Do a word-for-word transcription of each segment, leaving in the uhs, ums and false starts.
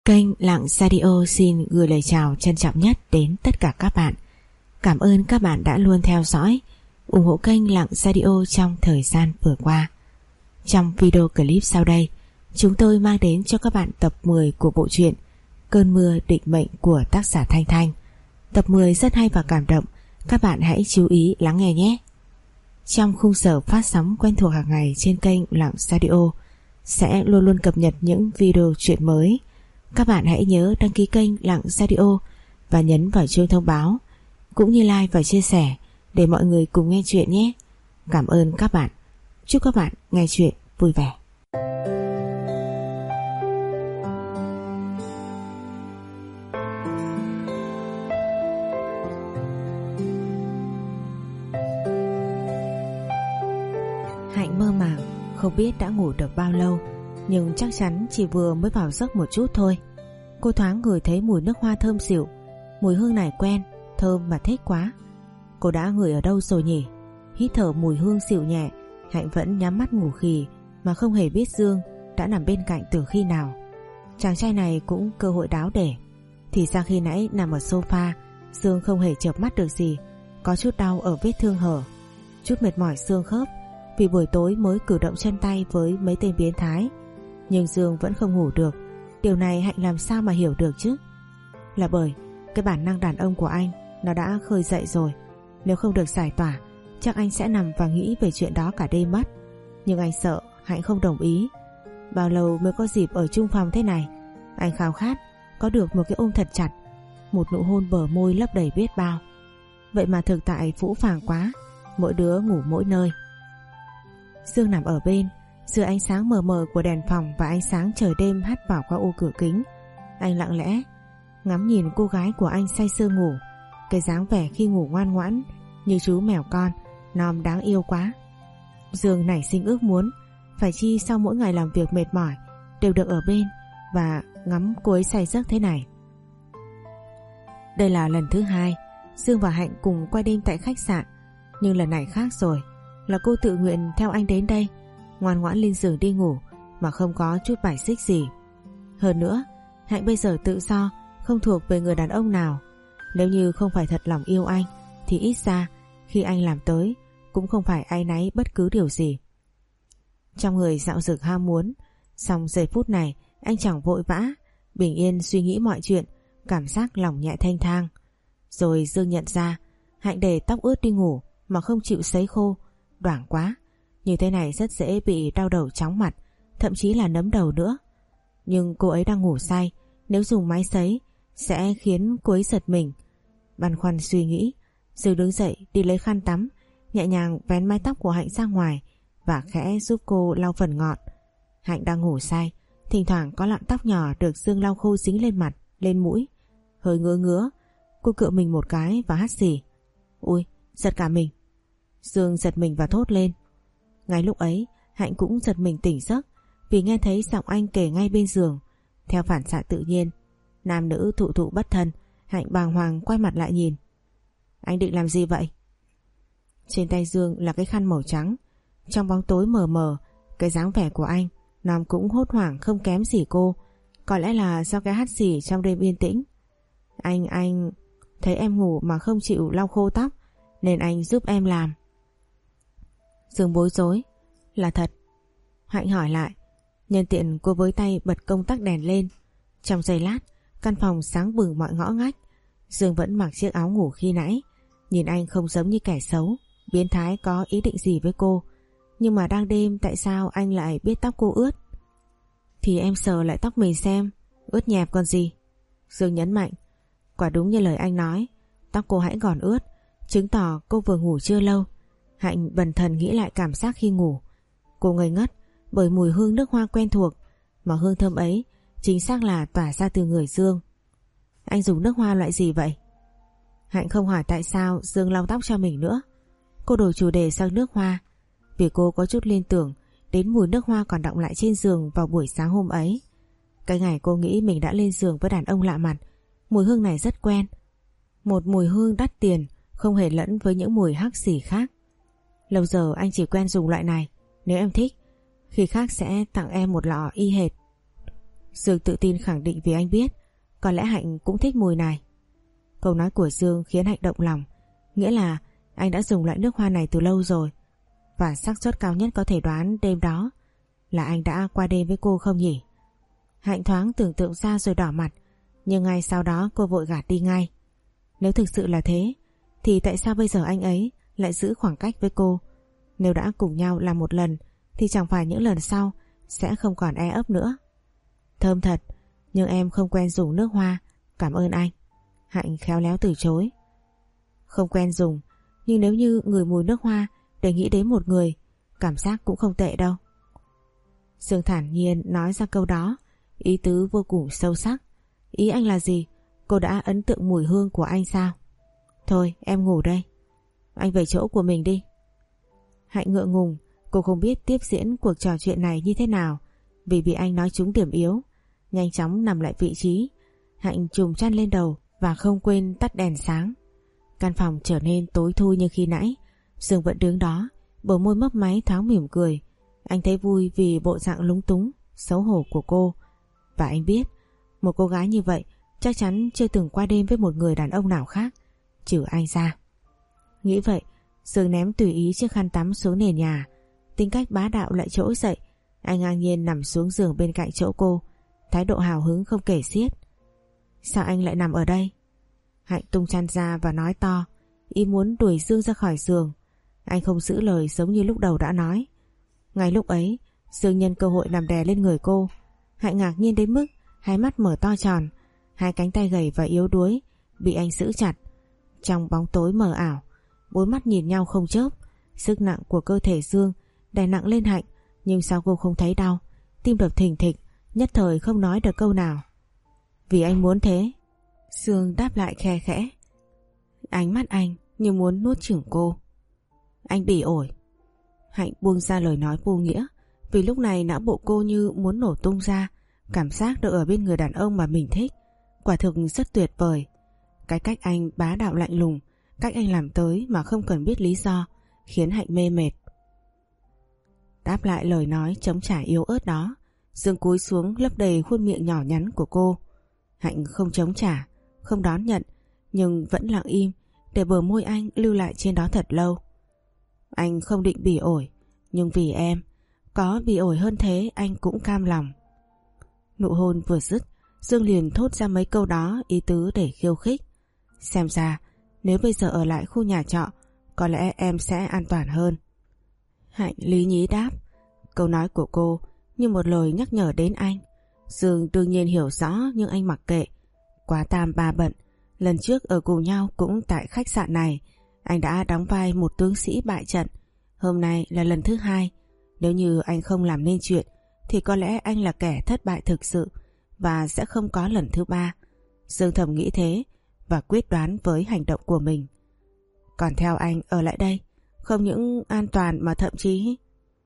Kênh Lặng Radio xin gửi lời chào trân trọng nhất đến tất cả các bạn. Cảm ơn các bạn đã luôn theo dõi, ủng hộ kênh Lặng Radio trong thời gian vừa qua. Trong video clip sau đây, chúng tôi mang đến cho các bạn tập mười của bộ truyện Cơn mưa định mệnh của tác giả Thanh Thanh. Tập mười rất hay và cảm động, các bạn hãy chú ý lắng nghe nhé. Trong khung giờ phát sóng quen thuộc hàng ngày trên kênh Lặng Radio sẽ luôn luôn cập nhật những video truyện mới. Các bạn hãy nhớ đăng ký kênh Lặng Radio và nhấn vào chuông thông báo, cũng như like và chia sẻ để mọi người cùng nghe chuyện nhé. Cảm ơn các bạn. Chúc các bạn nghe chuyện vui vẻ. Hạnh mơ màng không biết đã ngủ được bao lâu, nhưng chắc chắn chỉ vừa mới vào giấc một chút thôi. Cô thoáng ngửi thấy mùi nước hoa thơm dịu. Mùi hương này quen, thơm mà thích quá. Cô đã ngửi ở đâu rồi nhỉ? Hít thở mùi hương dịu nhẹ, Hạnh vẫn nhắm mắt ngủ khì mà không hề biết Dương đã nằm bên cạnh từ khi nào. Chàng trai này cũng cơ hội đáo để. Thì ra khi nãy nằm ở sofa, Dương không hề chợp mắt được gì, có chút đau ở vết thương hở, chút mệt mỏi xương khớp vì buổi tối mới cử động chân tay với mấy tên biến thái. Nhưng Dương vẫn không ngủ được. Điều này Hạnh làm sao mà hiểu được chứ? Là bởi cái bản năng đàn ông của anh nó đã khơi dậy rồi. Nếu không được giải tỏa, chắc anh sẽ nằm và nghĩ về chuyện đó cả đêm mất. Nhưng anh sợ Hạnh không đồng ý. Bao lâu mới có dịp ở chung phòng thế này? Anh khao khát có được một cái ôm thật chặt, một nụ hôn bờ môi lấp đầy biết bao. Vậy mà thực tại phũ phàng quá, mỗi đứa ngủ mỗi nơi. Dương nằm ở bên, giữa ánh sáng mờ mờ của đèn phòng và ánh sáng trời đêm hắt vào qua ô cửa kính. Anh lặng lẽ ngắm nhìn cô gái của anh say sưa ngủ. Cái dáng vẻ khi ngủ ngoan ngoãn như chú mèo con, non đáng yêu quá. Dương nảy sinh ước muốn, phải chi sau mỗi ngày làm việc mệt mỏi đều được ở bên và ngắm cô ấy say giấc thế này. Đây là lần thứ hai Dương và Hạnh cùng qua đêm tại khách sạn, nhưng lần này khác rồi. Là cô tự nguyện theo anh đến đây, ngoan ngoãn lên giường đi ngủ mà không có chút bài xích gì. Hơn nữa, Hạnh bây giờ tự do, không thuộc về người đàn ông nào. Nếu như không phải thật lòng yêu anh thì ít ra khi anh làm tới cũng không phải áy náy bất cứ điều gì. Trong người dạo dực ham muốn, song giây phút này anh chẳng vội vã, bình yên suy nghĩ mọi chuyện, cảm giác lòng nhẹ thanh thang. Rồi Dương nhận ra Hạnh để tóc ướt đi ngủ mà không chịu sấy khô, đoảng quá. Như thế này rất dễ bị đau đầu chóng mặt, thậm chí là nấm đầu nữa. Nhưng cô ấy đang ngủ say, nếu dùng máy sấy sẽ khiến cô ấy giật mình. Băn khoăn suy nghĩ, Dương đứng dậy đi lấy khăn tắm, nhẹ nhàng vén mái tóc của Hạnh ra ngoài và khẽ giúp cô lau phần ngọn. Hạnh đang ngủ say, thỉnh thoảng có lọn tóc nhỏ được Dương lau khô dính lên mặt, lên mũi. Hơi ngứa ngứa, cô cựa mình một cái và hắt xì. Ui, giật cả mình. Dương giật mình và thốt lên. Ngay lúc ấy Hạnh cũng giật mình tỉnh giấc vì nghe thấy giọng anh kể ngay bên giường. Theo phản xạ tự nhiên, nam nữ thụ thụ bất thân, Hạnh bàng hoàng quay mặt lại nhìn. Anh định làm gì vậy? Trên tay Dương là cái khăn màu trắng. Trong bóng tối mờ mờ, cái dáng vẻ của anh Nam cũng hốt hoảng không kém gì cô. Có lẽ là do cái hắt xì trong đêm yên tĩnh. Anh, anh thấy em ngủ mà không chịu lau khô tóc nên anh giúp em làm. Dương bối rối. Là thật? Hạnh hỏi lại. Nhân tiện cô với tay bật công tắc đèn lên. Trong giây lát, căn phòng sáng bừng mọi ngõ ngách. Dương vẫn mặc chiếc áo ngủ khi nãy. Nhìn anh không giống như kẻ xấu, biến thái có ý định gì với cô. Nhưng mà đang đêm tại sao anh lại biết tóc cô ướt? Thì em sờ lại tóc mình xem, ướt nhẹp còn gì. Dương nhấn mạnh. Quả đúng như lời anh nói, tóc cô hãy còn ướt, chứng tỏ cô vừa ngủ chưa lâu. Hạnh bần thần nghĩ lại cảm giác khi ngủ. Cô ngây ngất bởi mùi hương nước hoa quen thuộc, mà hương thơm ấy chính xác là tỏa ra từ người Dương. Anh dùng nước hoa loại gì vậy? Hạnh không hỏi tại sao Dương lau tóc cho mình nữa. Cô đổi chủ đề sang nước hoa, vì cô có chút liên tưởng đến mùi nước hoa còn đọng lại trên giường vào buổi sáng hôm ấy. Cái ngày cô nghĩ mình đã lên giường với đàn ông lạ mặt, mùi hương này rất quen. Một mùi hương đắt tiền, không hề lẫn với những mùi hắc xỉ khác. Lâu giờ anh chỉ quen dùng loại này. Nếu em thích, khi khác sẽ tặng em một lọ y hệt. Dương tự tin khẳng định vì anh biết có lẽ Hạnh cũng thích mùi này. Câu nói của Dương khiến Hạnh động lòng, nghĩa là anh đã dùng loại nước hoa này từ lâu rồi, và xác suất cao nhất có thể đoán đêm đó là anh đã qua đêm với cô không nhỉ? Hạnh thoáng tưởng tượng ra rồi đỏ mặt, nhưng ngay sau đó cô vội gạt đi ngay. Nếu thực sự là thế thì tại sao bây giờ anh ấy lại giữ khoảng cách với cô? Nếu đã cùng nhau làm một lần thì chẳng phải những lần sau sẽ không còn e ấp nữa. Thơm thật, nhưng em không quen dùng nước hoa, cảm ơn anh. Hạnh khéo léo từ chối. Không quen dùng, nhưng nếu như ngửi mùi nước hoa để nghĩ đến một người, cảm giác cũng không tệ đâu. Dương thản nhiên nói ra câu đó, ý tứ vô cùng sâu sắc. Ý anh là gì? Cô đã ấn tượng mùi hương của anh sao? Thôi em ngủ đây, anh về chỗ của mình đi. Hạnh ngượng ngùng, cô không biết tiếp diễn cuộc trò chuyện này như thế nào, vì bị anh nói trúng điểm yếu. Nhanh chóng nằm lại vị trí, Hạnh trùm chăn lên đầu và không quên tắt đèn sáng. Căn phòng trở nên tối thui như khi nãy. Dương vẫn đứng đó, bờ môi mấp máy thoáng mỉm cười. Anh thấy vui vì bộ dạng lúng túng, xấu hổ của cô. Và anh biết, một cô gái như vậy chắc chắn chưa từng qua đêm với một người đàn ông nào khác, trừ anh ra. Nghĩ vậy, Dương ném tùy ý chiếc khăn tắm xuống nền nhà. Tính cách bá đạo lại trỗi dậy. Anh ngang nhiên nằm xuống giường bên cạnh chỗ cô, thái độ hào hứng không kể xiết. Sao anh lại nằm ở đây? Hạnh tung chăn ra và nói to, ý muốn đuổi Dương ra khỏi giường. Anh không giữ lời giống như lúc đầu đã nói. Ngay lúc ấy, Dương nhân cơ hội nằm đè lên người cô. Hạnh ngạc nhiên đến mức hai mắt mở to tròn, hai cánh tay gầy và yếu đuối bị anh giữ chặt. Trong bóng tối mờ ảo, bốn mắt nhìn nhau không chớp. Sức nặng của cơ thể Dương đè nặng lên Hạnh, nhưng sao cô không thấy đau? Tim đập thình thịch, nhất thời không nói được câu nào. Vì anh muốn thế. Dương đáp lại khe khẽ. Ánh mắt anh như muốn nuốt chửng cô. Anh bỉ ổi. Hạnh buông ra lời nói vô nghĩa, vì lúc này não bộ cô như muốn nổ tung ra. Cảm giác được ở bên người đàn ông mà mình thích quả thực rất tuyệt vời. Cái cách anh bá đạo lạnh lùng, cách anh làm tới mà không cần biết lý do, khiến Hạnh mê mệt. Đáp lại lời nói trống trải yếu ớt đó, Dương cúi xuống lấp đầy khuôn miệng nhỏ nhắn của cô. Hạnh không chống trả, không đón nhận, nhưng vẫn lặng im để bờ môi anh lưu lại trên đó thật lâu. Anh không định bỉ ổi, nhưng vì em, có bỉ ổi hơn thế anh cũng cam lòng. Nụ hôn vừa dứt, Dương liền thốt ra mấy câu đó ý tứ để khiêu khích. Xem ra nếu bây giờ ở lại khu nhà trọ, có lẽ em sẽ an toàn hơn. Hạnh lý nhí đáp. Câu nói của cô như một lời nhắc nhở đến anh. Dương đương nhiên hiểu rõ, nhưng anh mặc kệ. Quá tam ba bận, lần trước ở cùng nhau cũng tại khách sạn này, anh đã đóng vai một tướng sĩ bại trận. Hôm nay là lần thứ hai. Nếu như anh không làm nên chuyện thì có lẽ anh là kẻ thất bại thực sự, và sẽ không có lần thứ ba. Dương thầm nghĩ thế và quyết đoán với hành động của mình. Còn theo anh ở lại đây, không những an toàn mà thậm chí...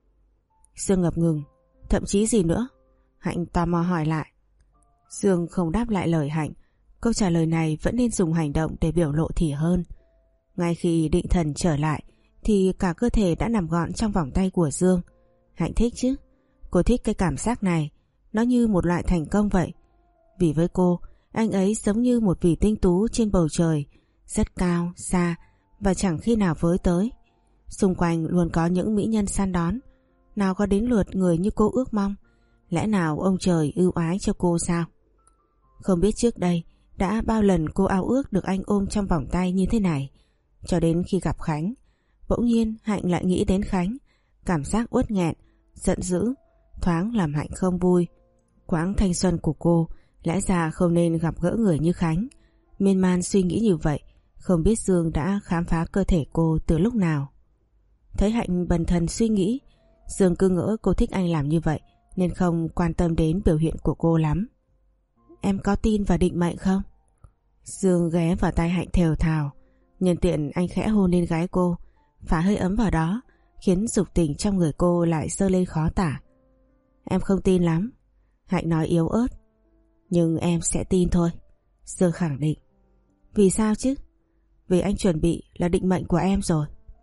Dương ngập ngừng. Thậm chí gì nữa? Hạnh tò mò hỏi lại. Dương không đáp lại lời Hạnh. Câu trả lời này vẫn nên dùng hành động để biểu lộ thì hơn. Ngay khi định thần trở lại thì cả cơ thể đã nằm gọn trong vòng tay của Dương. Hạnh thích chứ? Cô thích cái cảm giác này, nó như một loại thành công vậy. Vì với cô, anh ấy giống như một vì tinh tú trên bầu trời, rất cao, xa và chẳng khi nào với tới. Xung quanh luôn có những mỹ nhân săn đón, nào có đến lượt người như cô ước mong. Lẽ nào ông trời ưu ái cho cô sao? Không biết trước đây đã bao lần cô ao ước được anh ôm trong vòng tay như thế này. Cho đến khi gặp Khánh, bỗng nhiên Hạnh lại nghĩ đến Khánh. Cảm giác uất nghẹn, giận dữ thoáng làm Hạnh không vui. Quãng thanh xuân của cô lẽ ra không nên gặp gỡ người như Khánh. Miên man suy nghĩ như vậy, không biết Dương đã khám phá cơ thể cô từ lúc nào. Thấy Hạnh bần thần suy nghĩ, Dương cứ ngỡ cô thích anh làm như vậy, nên không quan tâm đến biểu hiện của cô lắm. Em có tin vào định mệnh không? Dương ghé vào tai Hạnh thều thào. Nhân tiện anh khẽ hôn lên gái cô, phả hơi ấm vào đó, khiến dục tình trong người cô lại dâng lên khó tả. Em không tin lắm, Hạnh nói yếu ớt. Nhưng em sẽ tin thôi, Dương khẳng định. Vì sao chứ? Vì anh chuẩn bị là định mệnh của em rồi.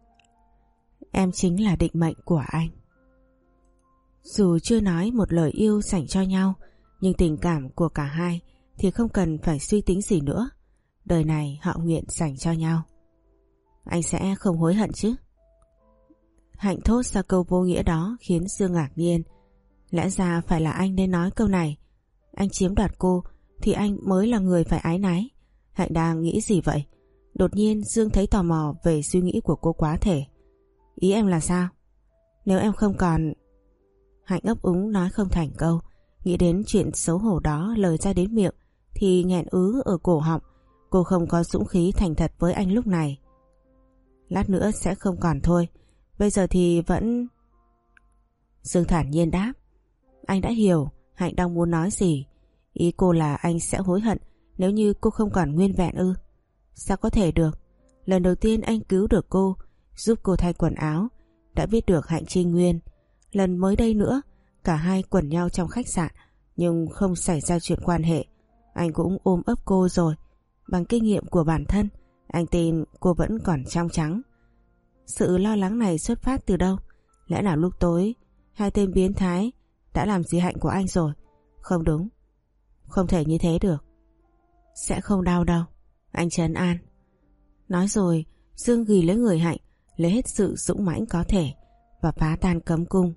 Em chính là định mệnh của anh. Dù chưa nói một lời yêu dành cho nhau, Nhưng tình cảm của cả hai thì không cần phải suy tính gì nữa. Đời này họ nguyện dành cho nhau. Anh sẽ không hối hận chứ? Hạnh thốt ra câu vô nghĩa đó khiến Dương ngạc nhiên. Lẽ ra phải là anh nên nói câu này. Anh chiếm đoạt cô thì anh mới là người phải áy náy. Hạnh đang nghĩ gì vậy? Đột nhiên Dương thấy tò mò về suy nghĩ của cô quá thể. Ý em là sao? Nếu em không còn... Hạnh ấp úng nói không thành câu. Nghĩ đến chuyện xấu hổ đó lời ra đến miệng thì nghẹn ứ ở cổ họng. Cô không có dũng khí thành thật với anh lúc này. Lát nữa sẽ không còn thôi. Bây giờ thì vẫn... Dương thản nhiên đáp. Anh đã hiểu Hạnh đang muốn nói gì. Ý cô là anh sẽ hối hận nếu như cô không còn nguyên vẹn ư? Sao có thể được? Lần đầu tiên anh cứu được cô, giúp cô thay quần áo, đã biết được Hạnh tri nguyên. Lần mới đây nữa, cả hai quẩn nhau trong khách sạn nhưng không xảy ra chuyện quan hệ. Anh cũng ôm ấp cô rồi. Bằng kinh nghiệm của bản thân, anh tin cô vẫn còn trong trắng. Sự lo lắng này xuất phát từ đâu? Lẽ nào lúc tối hai tên biến thái đã làm gì Hạnh của anh rồi? Không đúng, không thể như thế được. Sẽ không đau đâu, anh trấn an. Nói rồi Dương ghì lấy người Hạnh, lấy hết sự dũng mãnh có thể và phá tan cấm cung.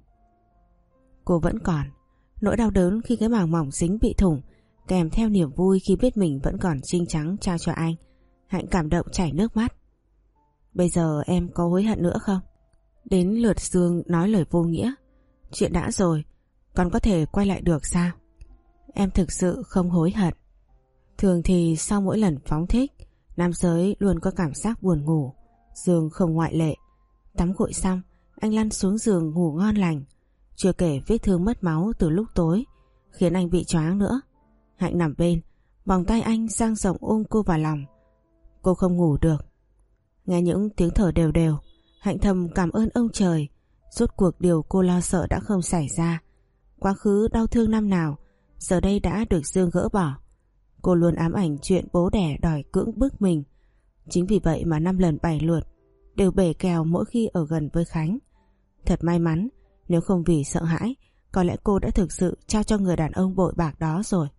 Cô vẫn còn nỗi đau đớn khi cái màng mỏng dính bị thủng, kèm theo niềm vui khi biết mình vẫn còn trinh trắng trao cho anh. Hạnh cảm động chảy nước mắt. Bây giờ em có hối hận nữa không? Đến lượt Dương nói lời vô nghĩa. Chuyện đã rồi, còn có thể quay lại được sao? Em thực sự không hối hận. Thường thì sau mỗi lần phóng thích, nam giới luôn có cảm giác buồn ngủ. Dương không ngoại lệ. Tắm gội xong, anh lăn xuống giường ngủ ngon lành. Chưa kể vết thương mất máu từ lúc tối khiến anh bị choáng nữa. Hạnh nằm bên, vòng tay anh dang rộng ôm cô vào lòng. Cô không ngủ được. Nghe những tiếng thở đều đều, Hạnh thầm cảm ơn ông trời. Rốt cuộc điều cô lo sợ đã không xảy ra. Quá khứ đau thương năm nào giờ đây đã được Dương gỡ bỏ. Cô luôn ám ảnh chuyện bố đẻ đòi cưỡng bức mình. Chính vì vậy mà năm lần bảy lượt đều bể kèo mỗi khi ở gần với Khánh. Thật may mắn, nếu không vì sợ hãi, có lẽ cô đã thực sự trao cho người đàn ông bội bạc đó rồi.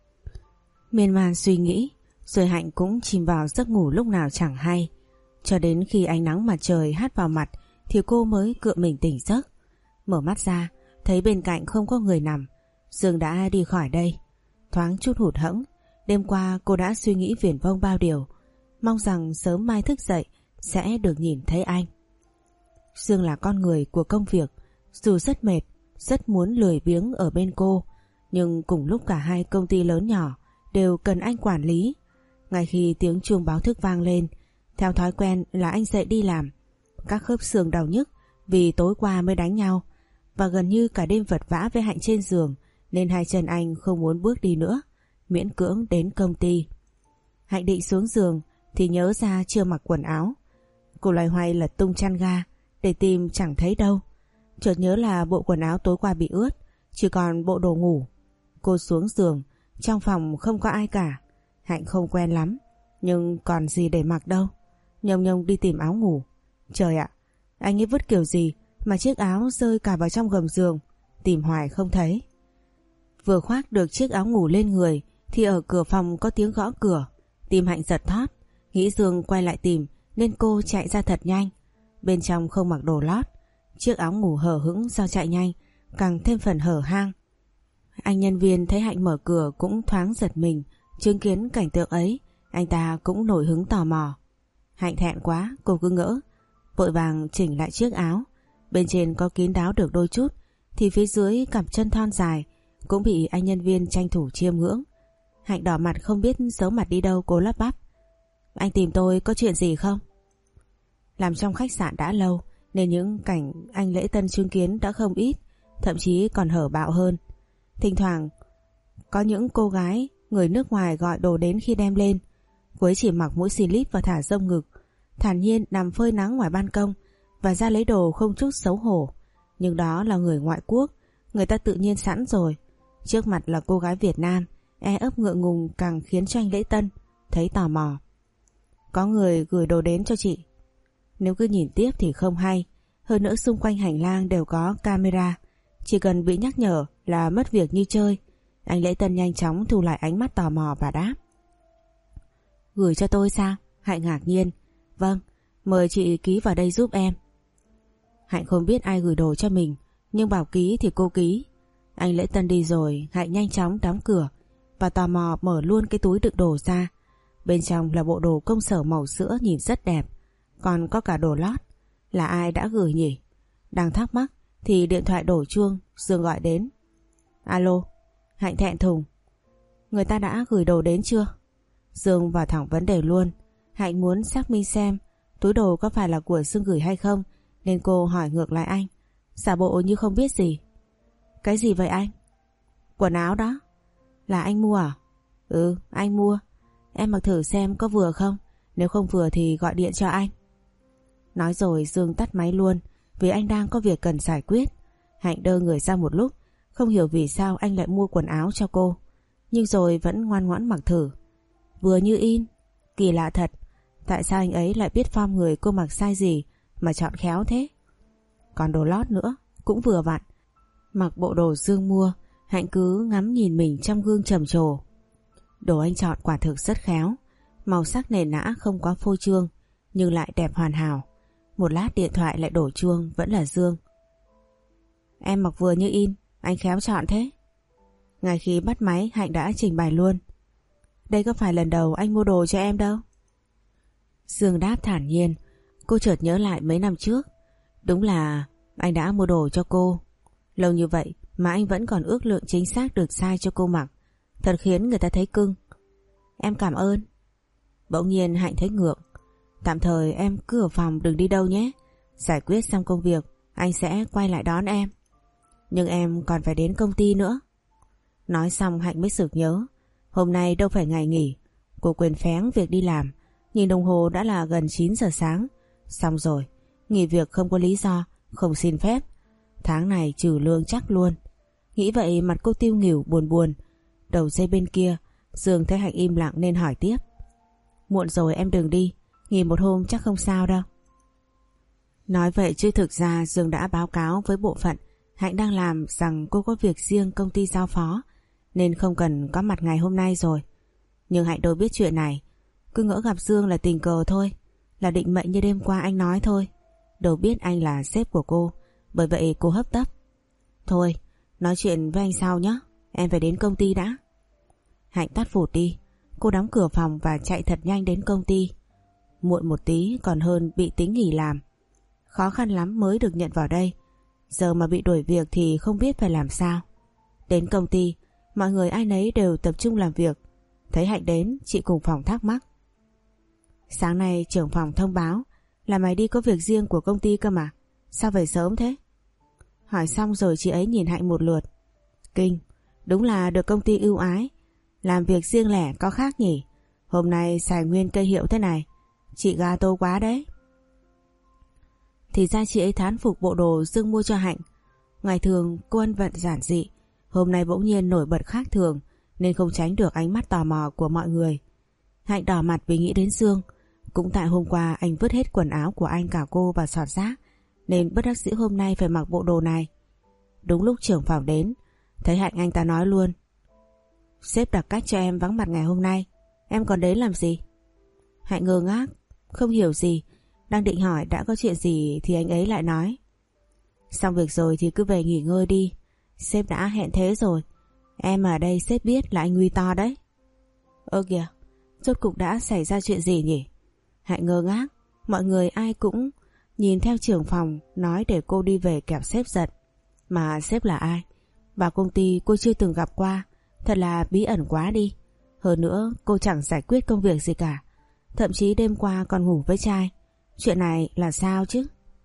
Miên man suy nghĩ, rồi Hạnh cũng chìm vào giấc ngủ lúc nào chẳng hay. Cho đến khi ánh nắng mặt trời hắt vào mặt thì cô mới cựa mình tỉnh giấc. Mở mắt ra, thấy bên cạnh không có người nằm. Dương đã đi khỏi đây. Thoáng chút hụt hẫng, đêm qua cô đã suy nghĩ viển vông bao điều, mong rằng sớm mai thức dậy sẽ được nhìn thấy anh. Dương là con người của công việc, dù rất mệt, rất muốn lười biếng ở bên cô, nhưng cùng lúc cả hai công ty lớn nhỏ đều cần anh quản lý. Ngay khi tiếng chuông báo thức vang lên, theo thói quen là anh dậy đi làm. Các khớp xương đau nhức vì tối qua mới đánh nhau, và gần như cả đêm vật vã với Hạnh trên giường, nên hai chân anh không muốn bước đi nữa, miễn cưỡng đến công ty. Hạnh định xuống giường thì nhớ ra chưa mặc quần áo. Cô loay hoay lật tung chăn ga để tìm chẳng thấy đâu. Chợt nhớ là bộ quần áo tối qua bị ướt, chỉ còn bộ đồ ngủ. Cô xuống giường, trong phòng không có ai cả. Hạnh không quen lắm, nhưng còn gì để mặc đâu. Nhông nhông đi tìm áo ngủ. Trời ạ, anh ấy vứt kiểu gì mà chiếc áo rơi cả vào trong gầm giường, tìm hoài không thấy. Vừa khoác được chiếc áo ngủ lên người thì ở cửa phòng có tiếng gõ cửa. Tim Hạnh giật thót, nghĩ Dương quay lại tìm nên cô chạy ra thật nhanh. Bên trong không mặc đồ lót, chiếc áo ngủ hở hững do chạy nhanh càng thêm phần hở hang. Anh nhân viên thấy Hạnh mở cửa cũng thoáng giật mình. Chứng kiến cảnh tượng ấy, anh ta cũng nổi hứng tò mò. Hạnh thẹn quá, cô cứ ngỡ, vội vàng chỉnh lại chiếc áo. Bên trên có kín đáo được đôi chút, thì phía dưới cặp chân thon dài cũng bị anh nhân viên tranh thủ chiêm ngưỡng. Hạnh đỏ mặt không biết giấu mặt đi đâu, cô lắp bắp. Anh tìm tôi có chuyện gì không? Làm trong khách sạn đã lâu nên những cảnh anh lễ tân chứng kiến đã không ít, thậm chí còn hở bạo hơn. Thỉnh thoảng có những cô gái người nước ngoài gọi đồ đến khi đem lên. Cô ấy chỉ mặc mũi slip và thả rông ngực, thản nhiên nằm phơi nắng ngoài ban công và ra lấy đồ không chút xấu hổ. Nhưng đó là người ngoại quốc, người ta tự nhiên sẵn rồi. Trước mặt là cô gái Việt Nam, e ấp ngượng ngùng càng khiến cho anh lễ tân thấy tò mò. Có người gửi đồ đến cho chị. Nếu cứ nhìn tiếp thì không hay. Hơn nữa xung quanh hành lang đều có camera, chỉ cần bị nhắc nhở là mất việc như chơi. Anh Lễ Tân nhanh chóng thu lại ánh mắt tò mò và đáp. Gửi cho tôi sao? Hạnh ngạc nhiên. Vâng, mời chị ký vào đây giúp em. Hạnh không biết ai gửi đồ cho mình, nhưng bảo ký thì cô ký. Anh Lễ Tân đi rồi, Hạnh nhanh chóng đóng cửa và tò mò mở luôn cái túi đựng đồ ra. Bên trong là bộ đồ công sở màu sữa nhìn rất đẹp, còn có cả đồ lót. Là ai đã gửi nhỉ? Đang thắc mắc thì điện thoại đổ chuông, Dương gọi đến. Alo. Hạnh thẹn thùng. Người ta đã gửi đồ đến chưa? Dương vào thẳng vấn đề luôn. Hạnh muốn xác minh xem túi đồ có phải là của Dương gửi hay không, nên cô hỏi ngược lại anh, giả bộ như không biết gì. Cái gì vậy anh? Quần áo đó. Là anh mua à? Ừ, anh mua. Em mặc thử xem có vừa không, nếu không vừa thì gọi điện cho anh. Nói rồi Dương tắt máy luôn, vì anh đang có việc cần giải quyết. Hạnh đơ người ra một lúc, không hiểu vì sao anh lại mua quần áo cho cô, nhưng rồi vẫn ngoan ngoãn mặc thử. Vừa như in. Kỳ lạ thật, tại sao anh ấy lại biết form người cô mặc size gì mà chọn khéo thế? Còn đồ lót nữa, cũng vừa vặn. Mặc bộ đồ Dương mua, Hạnh cứ ngắm nhìn mình trong gương trầm trồ. Đồ anh chọn quả thực rất khéo, màu sắc nền nã không quá phô trương, nhưng lại đẹp hoàn hảo. Một lát điện thoại lại đổ chuông, vẫn là Dương. Em mặc vừa như in, anh khéo chọn thế. Ngay khi bắt máy, Hạnh đã trình bày luôn. Đây có phải lần đầu anh mua đồ cho em đâu. Dương đáp thản nhiên. Cô chợt nhớ lại mấy năm trước, đúng là anh đã mua đồ cho cô. Lâu như vậy mà anh vẫn còn ước lượng chính xác được size cho cô mặc, thật khiến người ta thấy cưng. Em cảm ơn. Bỗng nhiên Hạnh thấy ngượng. Tạm thời em cứ ở phòng đừng đi đâu nhé. Giải quyết xong công việc anh sẽ quay lại đón em. Nhưng em còn phải đến công ty nữa. Nói xong Hạnh mới sực nhớ, hôm nay đâu phải ngày nghỉ. Cô quên phén việc đi làm. Nhìn đồng hồ đã là gần chín giờ sáng. Xong rồi, nghỉ việc không có lý do, không xin phép. Tháng này trừ lương chắc luôn. Nghĩ vậy mặt cô tiêu nghỉu buồn buồn. Đầu dây bên kia Dương thấy Hạnh im lặng nên hỏi tiếp. Muộn rồi em đừng đi, nghỉ một hôm chắc không sao đâu. Nói vậy chứ thực ra Dương đã báo cáo với bộ phận Hạnh đang làm rằng cô có việc riêng công ty giao phó, nên không cần có mặt ngày hôm nay rồi. Nhưng Hạnh đâu biết chuyện này, cứ ngỡ gặp Dương là tình cờ thôi, là định mệnh như đêm qua anh nói thôi. Đâu biết anh là sếp của cô, bởi vậy cô hấp tấp. Thôi, nói chuyện với anh sau nhé, em phải đến công ty đã. Hạnh tắt phụt đi, cô đóng cửa phòng và chạy thật nhanh đến công ty. Muộn một tí còn hơn bị tính nghỉ làm. Khó khăn lắm mới được nhận vào đây, giờ mà bị đuổi việc thì không biết phải làm sao. Đến công ty, mọi người ai nấy đều tập trung làm việc. Thấy Hạnh đến, chị cùng phòng thắc mắc. Sáng nay trưởng phòng thông báo là mày đi có việc riêng của công ty cơ mà, sao về sớm thế? Hỏi xong rồi chị ấy nhìn Hạnh một lượt. Kinh, đúng là được công ty ưu ái, làm việc riêng lẻ có khác nhỉ. Hôm nay xài nguyên cây hiệu thế này, chị gà tô quá đấy. Thì ra chị ấy thán phục bộ đồ Dương mua cho Hạnh. Ngày thường cô ăn vận giản dị, hôm nay bỗng nhiên nổi bật khác thường, nên không tránh được ánh mắt tò mò của mọi người. Hạnh đỏ mặt vì nghĩ đến Dương. Cũng tại hôm qua anh vứt hết quần áo của anh cả cô vào sọt rác, nên bất đắc dĩ hôm nay phải mặc bộ đồ này. Đúng lúc trưởng phòng đến, thấy Hạnh anh ta nói luôn. Sếp đặc cách cho em vắng mặt ngày hôm nay, em còn đến làm gì? Hạnh ngơ ngác, không hiểu gì. Đang định hỏi đã có chuyện gì thì anh ấy lại nói. Xong việc rồi thì cứ về nghỉ ngơi đi, sếp đã hẹn thế rồi. Em ở đây sếp biết là anh nguy to đấy. Ơ kìa, rốt cục đã xảy ra chuyện gì nhỉ? Hạnh ngơ ngác, mọi người ai cũng nhìn theo trưởng phòng nói để cô đi về kẻo sếp giận. Mà sếp là ai? Vào công ty cô chưa từng gặp qua, thật là bí ẩn quá đi. Hơn nữa cô chẳng giải quyết công việc gì cả, thậm chí đêm qua còn ngủ với trai. Chuyện này là sao chứ?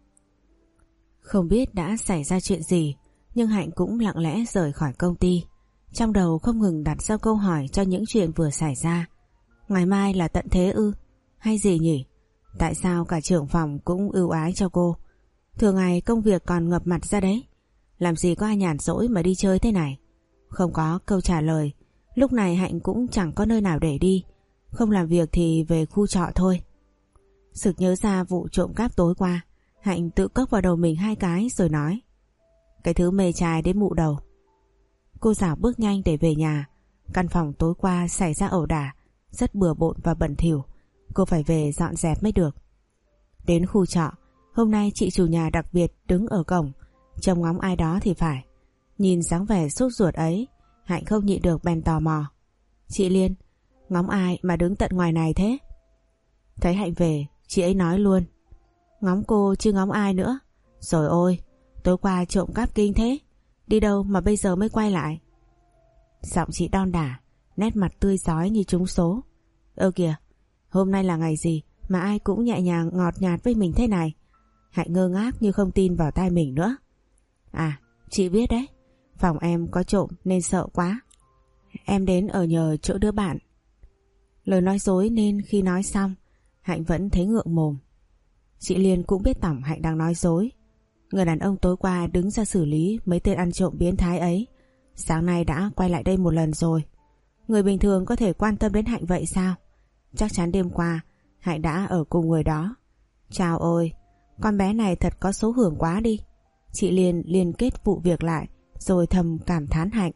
Không biết đã xảy ra chuyện gì, nhưng Hạnh cũng lặng lẽ rời khỏi công ty. Trong đầu không ngừng đặt ra câu hỏi cho những chuyện vừa xảy ra. Ngày mai là tận thế ư? Hay gì nhỉ? Tại sao cả trưởng phòng cũng ưu ái cho cô? Thường ngày công việc còn ngập mặt ra đấy, làm gì có ai nhàn rỗi mà đi chơi thế này? Không có câu trả lời. Lúc này Hạnh cũng chẳng có nơi nào để đi. Không làm việc thì về khu trọ thôi. Sực nhớ ra vụ trộm cắp tối qua, Hạnh tự cốc vào đầu mình hai cái rồi nói. Cái thứ mê trai đến mụ đầu. Cô dạo bước nhanh để về nhà. Căn phòng tối qua xảy ra ẩu đả, rất bừa bộn và bẩn thỉu. Cô phải về dọn dẹp mới được. Đến khu trọ, hôm nay chị chủ nhà đặc biệt đứng ở cổng, trông ngóng ai đó thì phải. Nhìn dáng vẻ sốt ruột ấy, Hạnh không nhịn được bèn tò mò. Chị Liên, ngóng ai mà đứng tận ngoài này thế? Thấy Hạnh về, chị ấy nói luôn. Ngóng cô chứ ngóng ai nữa. Rồi ôi, tối qua trộm cắp kinh thế. Đi đâu mà bây giờ mới quay lại? Giọng chị đon đả, nét mặt tươi rói như trúng số. Ơ kìa, hôm nay là ngày gì mà ai cũng nhẹ nhàng ngọt nhạt với mình thế này? Hạnh ngơ ngác như không tin vào tai mình nữa. À, chị biết đấy, phòng em có trộm nên sợ quá. Em đến ở nhờ chỗ đứa bạn. Lời nói dối nên khi nói xong, Hạnh vẫn thấy ngượng mồm. Chị Liên cũng biết tỏng Hạnh đang nói dối. Người đàn ông tối qua đứng ra xử lý mấy tên ăn trộm biến thái ấy, sáng nay đã quay lại đây một lần rồi. Người bình thường có thể quan tâm đến Hạnh vậy sao? Chắc chắn đêm qua Hạnh đã ở cùng người đó. Chào ôi, con bé này thật có số hưởng quá đi. Chị Liên liên kết vụ việc lại rồi thầm cảm thán Hạnh.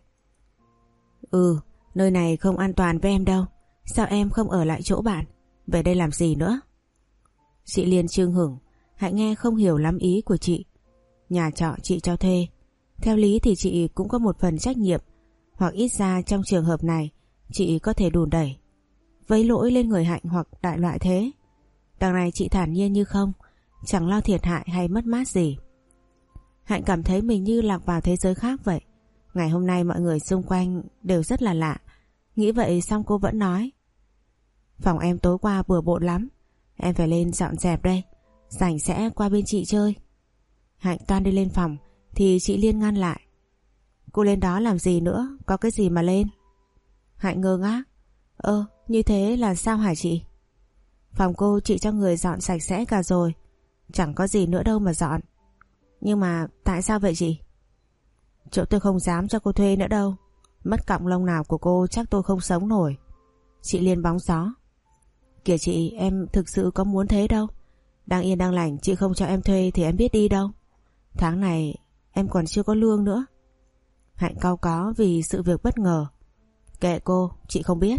Ừ, nơi này không an toàn với em đâu. Sao em không ở lại chỗ bạn? Về đây làm gì nữa? Chị Liên chưng hửng. Hạnh nghe không hiểu lắm ý của chị. Nhà trọ chị cho thuê, theo lý thì chị cũng có một phần trách nhiệm, hoặc ít ra trong trường hợp này chị có thể đùn đẩy, vấy lỗi lên người Hạnh hoặc đại loại thế. Đằng này chị thản nhiên như không, chẳng lo thiệt hại hay mất mát gì. Hạnh cảm thấy mình như lạc vào thế giới khác vậy. Ngày hôm nay mọi người xung quanh đều rất là lạ. Nghĩ vậy xong cô vẫn nói. Phòng em tối qua bừa bộn lắm, em phải lên dọn dẹp đây, rảnh sẽ qua bên chị chơi. Hạnh toan đi lên phòng thì chị Liên ngăn lại. Cô lên đó làm gì nữa, có cái gì mà lên? Hạnh ngơ ngác. Ơ, như thế là sao hả chị? Phòng cô chị cho người dọn sạch sẽ cả rồi, chẳng có gì nữa đâu mà dọn. Nhưng mà tại sao vậy chị? Chỗ tôi không dám cho cô thuê nữa đâu, mất cọng lông nào của cô chắc tôi không sống nổi. Chị Liên bóng gió. Kìa chị, em thực sự có muốn thế đâu. Đang yên đang lành chị không cho em thuê thì em biết đi đâu. Tháng này em còn chưa có lương nữa. Hạnh cau có vì sự việc bất ngờ. Kệ cô, chị không biết.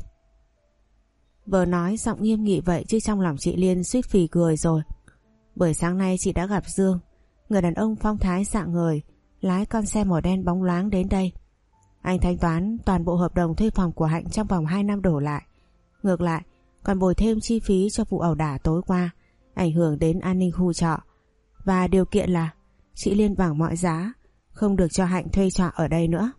Vừa nói giọng nghiêm nghị vậy chứ trong lòng chị Liên suýt phì cười rồi. Bởi sáng nay chị đã gặp Dương, người đàn ông phong thái dạng người, lái con xe màu đen bóng loáng đến đây. Anh thanh toán toàn bộ hợp đồng thuê phòng của Hạnh trong vòng hai năm đổ lại. Ngược lại còn bồi thêm chi phí cho vụ ẩu đả tối qua, ảnh hưởng đến an ninh khu trọ. Và điều kiện là chị Liên bằng mọi giá không được cho Hạnh thuê trọ ở đây nữa.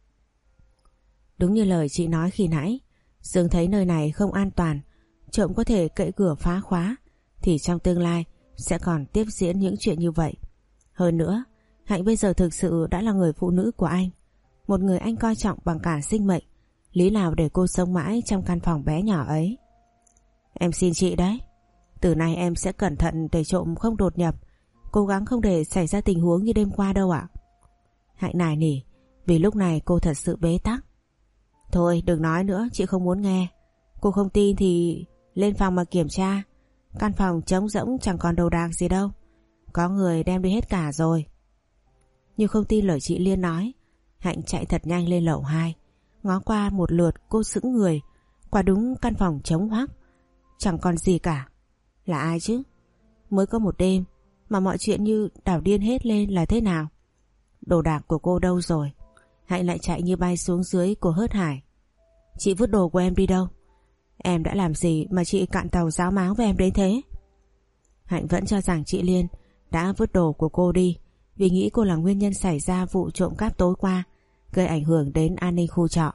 Đúng như lời chị nói khi nãy, Dương thấy nơi này không an toàn, trộm có thể cậy cửa phá khóa, thì trong tương lai sẽ còn tiếp diễn những chuyện như vậy. Hơn nữa, Hạnh bây giờ thực sự đã là người phụ nữ của anh, một người anh coi trọng bằng cả sinh mệnh. Lý nào để cô sống mãi trong căn phòng bé nhỏ ấy? Em xin chị đấy, từ nay em sẽ cẩn thận để trộm không đột nhập, cố gắng không để xảy ra tình huống như đêm qua đâu ạ. Hạnh nài nỉ vì lúc này cô thật sự bế tắc. Thôi đừng nói nữa, chị không muốn nghe. Cô không tin thì lên phòng mà kiểm tra. Căn phòng trống rỗng chẳng còn đồ đạc gì đâu, có người đem đi hết cả rồi. Nhưng không tin lời chị Liên nói, Hạnh chạy thật nhanh lên lầu hai. Ngó qua một lượt cô sững người. Quả đúng căn phòng trống hoác, chẳng còn gì cả. Là ai chứ? Mới có một đêm mà mọi chuyện như đảo điên hết lên là thế nào? Đồ đạc của cô đâu rồi? Hạnh lại chạy như bay xuống dưới của Hớt Hải. Chị vứt đồ của em đi đâu? Em đã làm gì mà chị cạn tàu ráo máng với em đến thế? Hạnh vẫn cho rằng chị Liên đã vứt đồ của cô đi vì nghĩ cô là nguyên nhân xảy ra vụ trộm cắp tối qua, gây ảnh hưởng đến an ninh khu trọ.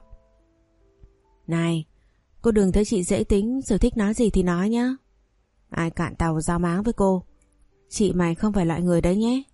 Này, cô đừng thấy chị dễ tính rồi thích nói gì thì nói nhá. Ai cạn tàu ráo máng với cô? Chị mày không phải loại người đấy nhé.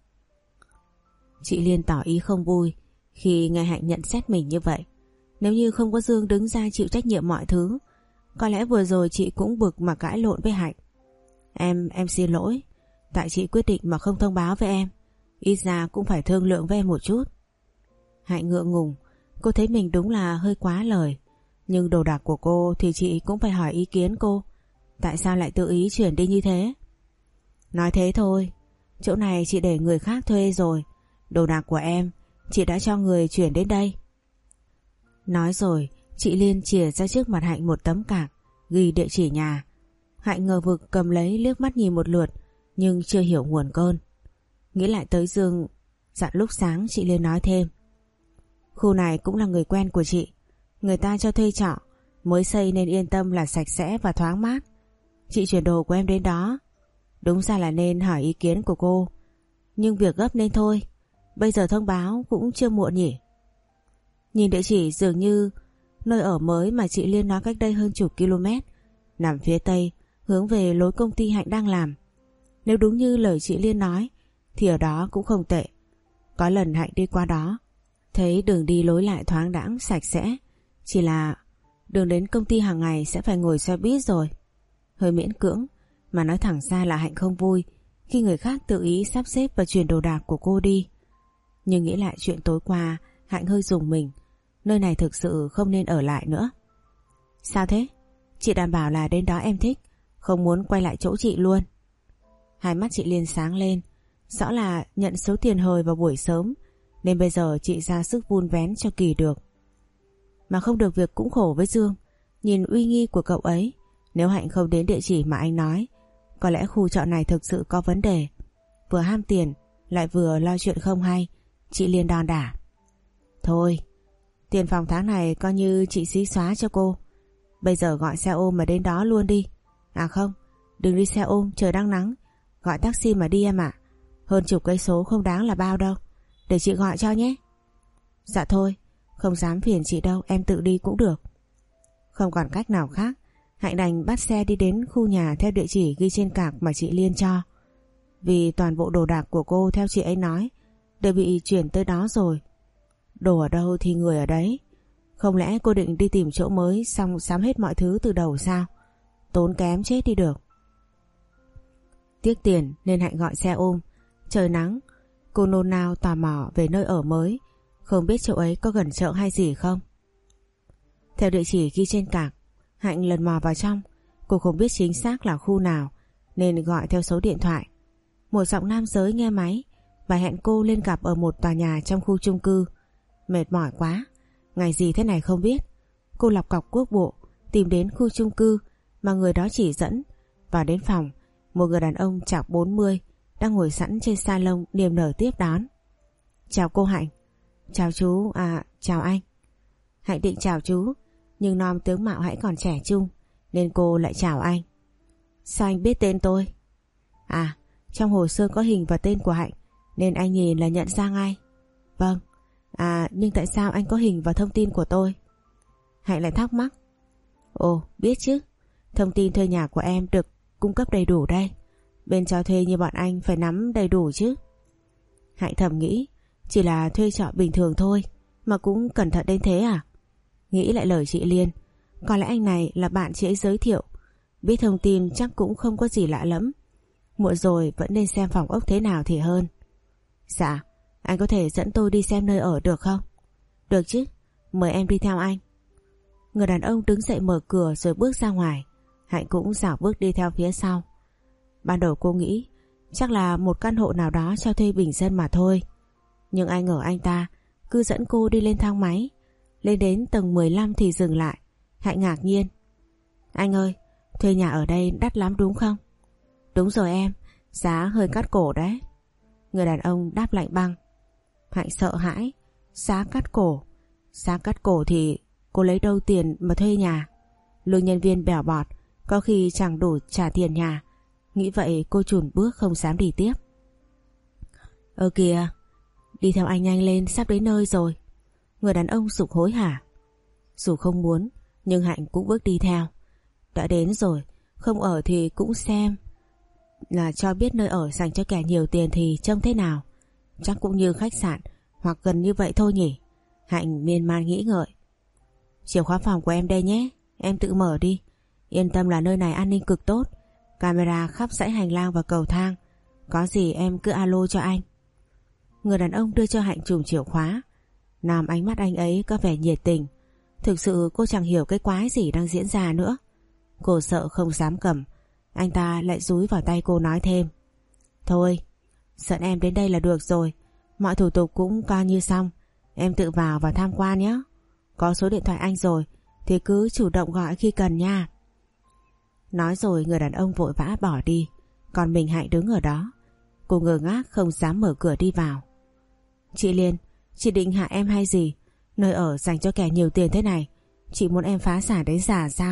Chị Liên tỏ ý không vui khi nghe Hạnh nhận xét mình như vậy. Nếu như không có Dương đứng ra chịu trách nhiệm mọi thứ, có lẽ vừa rồi chị cũng bực mà cãi lộn với Hạnh. Em, em xin lỗi. Tại chị quyết định mà không thông báo với em, ít ra cũng phải thương lượng với em một chút. Hạnh ngượng ngùng, cô thấy mình đúng là hơi quá lời. Nhưng đồ đạc của cô thì chị cũng phải hỏi ý kiến cô. Tại sao lại tự ý chuyển đi như thế? Nói thế thôi, chỗ này chị để người khác thuê rồi. Đồ đạc của em chị đã cho người chuyển đến đây. Nói rồi, chị Liên chìa ra trước mặt Hạnh một tấm cạc ghi địa chỉ nhà. Hạnh ngờ vực cầm lấy liếc mắt nhìn một lượt nhưng chưa hiểu nguồn cơn. Nghĩ lại tới Dương, dặn lúc sáng chị Liên nói thêm. Khu này cũng là người quen của chị, người ta cho thuê trọ mới xây nên yên tâm là sạch sẽ và thoáng mát. Chị chuyển đồ của em đến đó. Đúng ra là nên hỏi ý kiến của cô, nhưng việc gấp nên thôi. Bây giờ thông báo cũng chưa muộn nhỉ. Nhìn địa chỉ dường như nơi ở mới mà chị Liên nói cách đây hơn chục km, nằm phía tây hướng về lối công ty Hạnh đang làm. Nếu đúng như lời chị Liên nói thì ở đó cũng không tệ. Có lần Hạnh đi qua đó thấy đường đi lối lại thoáng đãng sạch sẽ, chỉ là đường đến công ty hàng ngày sẽ phải ngồi xe buýt rồi. Hơi miễn cưỡng, mà nói thẳng ra là Hạnh không vui khi người khác tự ý sắp xếp và chuyển đồ đạc của cô đi. Nhưng nghĩ lại chuyện tối qua, Hạnh hơi rùng mình. Nơi này thực sự không nên ở lại nữa. Sao thế? Chị đảm bảo là đến đó em thích, không muốn quay lại chỗ chị luôn. Hai mắt chị Liên sáng lên. Rõ là nhận số tiền hời vào buổi sớm nên bây giờ chị ra sức vun vén cho kỳ được. Mà không được việc cũng khổ với Dương. Nhìn uy nghi của cậu ấy, nếu Hạnh không đến địa chỉ mà anh nói, có lẽ khu trọ này thực sự có vấn đề. Vừa ham tiền lại vừa lo chuyện không hay, chị Liên đòn đả. Thôi, tiền phòng tháng này coi như chị xí xóa cho cô. Bây giờ gọi xe ôm mà đến đó luôn đi. À không, đừng đi xe ôm, trời đang nắng. Gọi taxi mà đi em ạ. Hơn chục cây số không đáng là bao đâu. Để chị gọi cho nhé. Dạ thôi, không dám phiền chị đâu, em tự đi cũng được. Không còn cách nào khác, Hạnh đành bắt xe đi đến khu nhà theo địa chỉ ghi trên cạc mà chị Liên cho. Vì toàn bộ đồ đạc của cô theo chị ấy nói đều bị chuyển tới đó rồi. Đồ ở đâu thì người ở đấy. Không lẽ cô định đi tìm chỗ mới xong sắm hết mọi thứ từ đầu sao? Tốn kém chết đi được. Tiếc tiền nên Hạnh gọi xe ôm. Trời nắng, cô nôn nao tò mò về nơi ở mới, không biết chỗ ấy có gần chợ hay gì không. Theo địa chỉ ghi trên cạc, Hạnh lần mò vào trong. Cô không biết chính xác là khu nào nên gọi theo số điện thoại. Một giọng nam giới nghe máy và hẹn cô lên gặp ở một tòa nhà trong khu chung cư. Mệt mỏi quá, ngày gì thế này không biết. Cô lọc cọc quốc bộ tìm đến khu chung cư mà người đó chỉ dẫn. Vào đến phòng, một người đàn ông chạc bốn mươi đang ngồi sẵn trên salon niềm nở tiếp đón. Chào cô Hạnh. Chào chú, à chào anh. Hạnh định chào chú, nhưng nom tướng mạo hãy còn trẻ trung nên cô lại chào anh. Sao anh biết tên tôi? À, trong hồ sơ có hình và tên của Hạnh nên anh nhìn là nhận ra ngay. Vâng. À, nhưng tại sao anh có hình và thông tin của tôi? Hạnh lại thắc mắc. Ồ, biết chứ. Thông tin thuê nhà của em được cung cấp đầy đủ đây. Bên cho thuê như bọn anh phải nắm đầy đủ chứ. Hạnh thầm nghĩ, chỉ là thuê trọ bình thường thôi mà cũng cẩn thận đến thế à? Nghĩ lại lời chị Liên, có lẽ anh này là bạn chị ấy giới thiệu. Biết thông tin chắc cũng không có gì lạ lắm. Muộn rồi vẫn nên xem phòng ốc thế nào thì hơn. Dạ, anh có thể dẫn tôi đi xem nơi ở được không? Được chứ, mời em đi theo anh. Người đàn ông đứng dậy mở cửa rồi bước ra ngoài. Hạnh cũng dạo bước đi theo phía sau. Ban đầu cô nghĩ chắc là một căn hộ nào đó cho thuê bình dân mà thôi. Nhưng ai ngờ anh ta cứ dẫn cô đi lên thang máy. Lên đến tầng mười lăm thì dừng lại. Hạnh ngạc nhiên. Anh ơi, thuê nhà ở đây đắt lắm đúng không? Đúng rồi em, giá hơi cắt cổ đấy. Người đàn ông đáp lạnh băng. Hạnh sợ hãi. Giá cắt cổ? Giá cắt cổ thì cô lấy đâu tiền mà thuê nhà? Lương nhân viên bèo bọt, có khi chẳng đủ trả tiền nhà. Nghĩ vậy cô chùn bước không dám đi tiếp. Ơ kìa, đi theo anh nhanh lên, sắp đến nơi rồi. Người đàn ông sục hối hả. Dù không muốn nhưng Hạnh cũng bước đi theo. Đã đến rồi, không ở thì cũng xem là cho biết nơi ở dành cho kẻ nhiều tiền thì trông thế nào. Chắc cũng như khách sạn hoặc gần như vậy thôi nhỉ. Hạnh miên man nghĩ ngợi. Chìa khóa phòng của em đây nhé, em tự mở đi. Yên tâm là nơi này an ninh cực tốt, camera khắp dãy hành lang và cầu thang. Có gì em cứ alo cho anh. Người đàn ông đưa cho Hạnh chùm chìa khóa. Nam ánh mắt anh ấy có vẻ nhiệt tình. Thực sự cô chẳng hiểu cái quái gì đang diễn ra nữa. Cô sợ không dám cầm. Anh ta lại dúi vào tay cô nói thêm. Thôi, dẫn em đến đây là được rồi. Mọi thủ tục cũng coi như xong. Em tự vào và tham quan nhé. Có số điện thoại anh rồi thì cứ chủ động gọi khi cần nha. Nói rồi người đàn ông vội vã bỏ đi. Còn mình Hạnh đứng ở đó. Cô ngơ ngác không dám mở cửa đi vào. Chị Liên, chị định hại em hay gì? Nơi ở dành cho kẻ nhiều tiền thế này, chị muốn em phá sản đến già sao?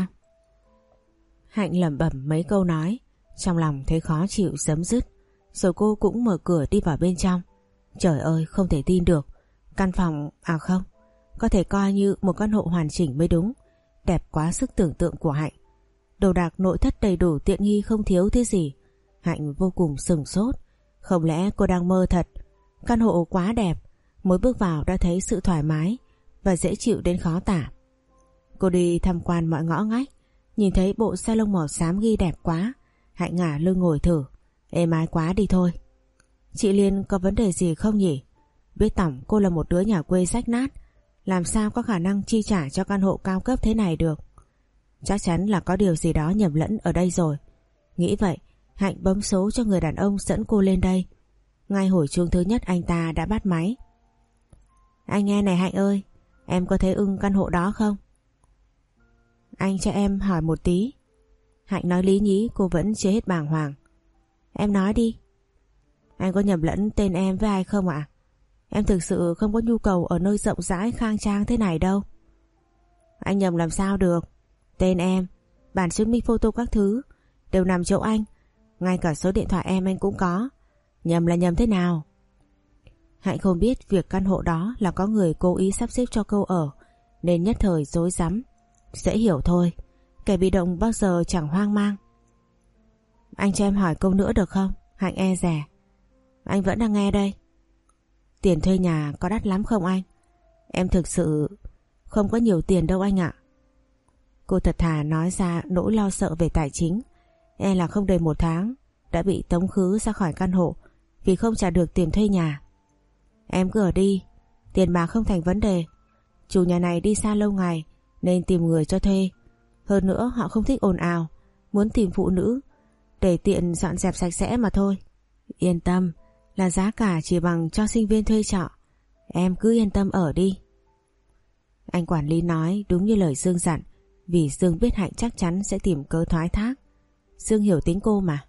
Hạnh lẩm bẩm mấy câu nói, trong lòng thấy khó chịu giấm dứt. Rồi cô cũng mở cửa đi vào bên trong. Trời ơi, không thể tin được. Căn phòng, à không, có thể coi như một căn hộ hoàn chỉnh mới đúng. Đẹp quá sức tưởng tượng của Hạnh. Đồ đạc nội thất đầy đủ, tiện nghi không thiếu thứ gì. Hạnh vô cùng sửng sốt. Không lẽ cô đang mơ thật? Căn hộ quá đẹp, mới bước vào đã thấy sự thoải mái và dễ chịu đến khó tả. Cô đi tham quan mọi ngõ ngách, nhìn thấy bộ salon màu xám ghi đẹp quá. Hạnh ngả lưng ngồi thử, êm ái quá đi thôi. Chị Liên có vấn đề gì không nhỉ? Biết tổng cô là một đứa nhà quê rách nát, làm sao có khả năng chi trả cho căn hộ cao cấp thế này được? Chắc chắn là có điều gì đó nhầm lẫn ở đây rồi. Nghĩ vậy, Hạnh bấm số cho người đàn ông dẫn cô lên đây. Ngay hồi chuông thứ nhất anh ta đã bắt máy. Anh nghe này Hạnh ơi, em có thấy ưng căn hộ đó không? Anh cho em hỏi một tí. Hạnh nói lý nhí, cô vẫn chưa hết bàng hoàng. Em nói đi. Anh có nhầm lẫn tên em với ai không ạ? Em thực sự không có nhu cầu ở nơi rộng rãi khang trang thế này đâu. Anh nhầm làm sao được? Tên em, bản chứng minh photo các thứ đều nằm chỗ anh. Ngay cả số điện thoại em anh cũng có. Nhầm là nhầm thế nào? Hạnh không biết việc căn hộ đó là có người cố ý sắp xếp cho cô ở, nên nhất thời rối rắm. Dễ hiểu thôi, kẻ bị động bao giờ chẳng hoang mang. Anh cho em hỏi câu nữa được không? Hạnh e dè. Anh vẫn đang nghe đây. Tiền thuê nhà có đắt lắm không anh? Em thực sự không có nhiều tiền đâu anh ạ. Cô thật thà nói ra nỗi lo sợ về tài chính. E là không đầy một tháng đã bị tống khứ ra khỏi căn hộ vì không trả được tiền thuê nhà. Em cứ ở đi, tiền bạc không thành vấn đề. Chủ nhà này đi xa lâu ngày nên tìm người cho thuê. Hơn nữa họ không thích ồn ào, muốn tìm phụ nữ để tiện dọn dẹp sạch sẽ mà thôi. Yên tâm, là giá cả chỉ bằng cho sinh viên thuê trọ. Em cứ yên tâm ở đi. Anh quản lý nói đúng như lời Dương dặn, vì Dương biết Hạnh chắc chắn sẽ tìm cớ thoái thác. Dương hiểu tính cô mà.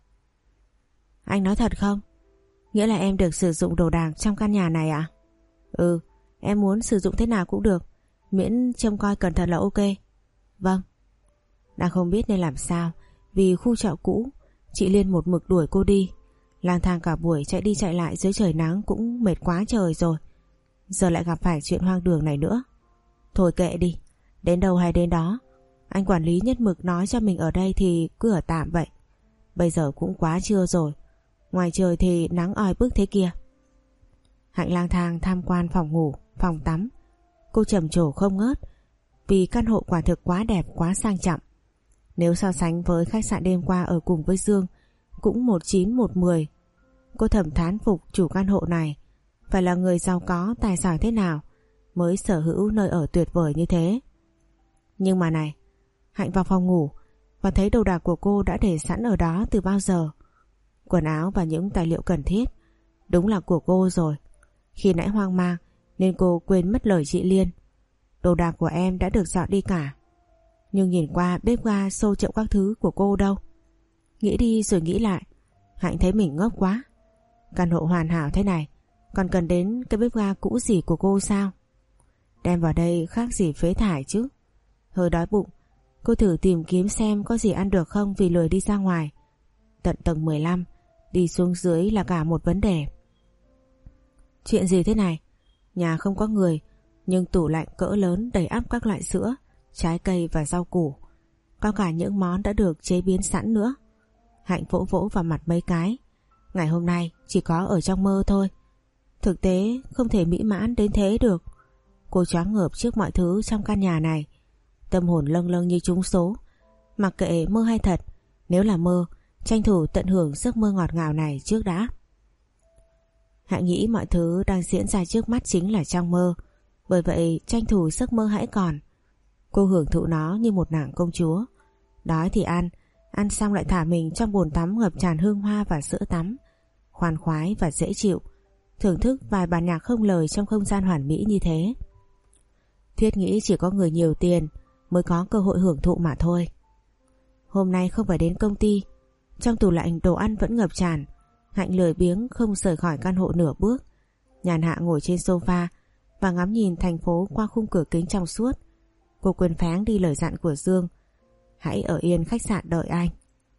Anh nói thật không? Nghĩa là em được sử dụng đồ đạc trong căn nhà này ạ? À? Ừ, em muốn sử dụng thế nào cũng được, miễn trông coi cẩn thận là ok. Vâng. Đang không biết nên làm sao, vì khu trọ cũ chị Liên một mực đuổi cô đi. Lang thang cả buổi chạy đi chạy lại dưới trời nắng cũng mệt quá trời rồi. Giờ lại gặp phải chuyện hoang đường này nữa. Thôi kệ đi, đến đâu hay đến đó. Anh quản lý nhất mực nói cho mình ở đây thì cứ ở tạm vậy. Bây giờ cũng quá trưa rồi, ngoài trời thì nắng oi bức thế kia. Hạnh lang thang tham quan phòng ngủ, phòng tắm. Cô trầm trồ không ngớt vì căn hộ quả thực quá đẹp, quá sang trọng. Nếu so sánh với khách sạn đêm qua ở cùng với Dương, cũng một chín một mười. Cô thầm thán phục chủ căn hộ này phải là người giàu có tài sản thế nào mới sở hữu nơi ở tuyệt vời như thế. Nhưng mà này, Hạnh vào phòng ngủ và thấy đồ đạc của cô đã để sẵn ở đó từ bao giờ. Quần áo và những tài liệu cần thiết đúng là của cô rồi. Khi nãy hoang mang nên cô quên mất lời chị Liên. Đồ đạc của em đã được dọn đi cả. Nhưng nhìn qua bếp ga, xô chậu các thứ của cô đâu. Nghĩ đi rồi nghĩ lại, Hạnh thấy mình ngốc quá. Căn hộ hoàn hảo thế này còn cần đến cái bếp ga cũ gì của cô sao? Đem vào đây khác gì phế thải chứ. Hơi đói bụng, cô thử tìm kiếm xem có gì ăn được không vì lười đi ra ngoài. Tận tầng mười lăm đi xuống dưới là cả một vấn đề. Chuyện gì thế này? Nhà không có người, nhưng tủ lạnh cỡ lớn đầy ắp các loại sữa, trái cây và rau củ. Có cả những món đã được chế biến sẵn nữa. Hạnh vỗ vỗ vào mặt mấy cái. Ngày hôm nay chỉ có ở trong mơ thôi. Thực tế không thể mỹ mãn đến thế được. Cô choáng ngợp trước mọi thứ trong căn nhà này. Tâm hồn lâng lâng như trúng số. Mặc kệ mơ hay thật, nếu là mơ, tranh thủ tận hưởng giấc mơ ngọt ngào này trước đã. Hãy nghĩ mọi thứ đang diễn ra trước mắt chính là trong mơ. Bởi vậy tranh thủ giấc mơ hãy còn. Cô hưởng thụ nó như một nàng công chúa. Đói thì ăn, ăn xong lại thả mình trong bồn tắm ngập tràn hương hoa và sữa tắm. Khoan khoái và dễ chịu. Thưởng thức vài bản nhạc không lời trong không gian hoàn mỹ như thế. Thiết nghĩ chỉ có người nhiều tiền mới có cơ hội hưởng thụ mà thôi. Hôm nay không phải đến công ty, trong tủ lạnh đồ ăn vẫn ngập tràn. Hạnh lười biếng không rời khỏi căn hộ nửa bước. Nhàn hạ ngồi trên sofa và ngắm nhìn thành phố qua khung cửa kính trong suốt. Cô quên pháng đi lời dặn của Dương, hãy ở yên khách sạn đợi anh.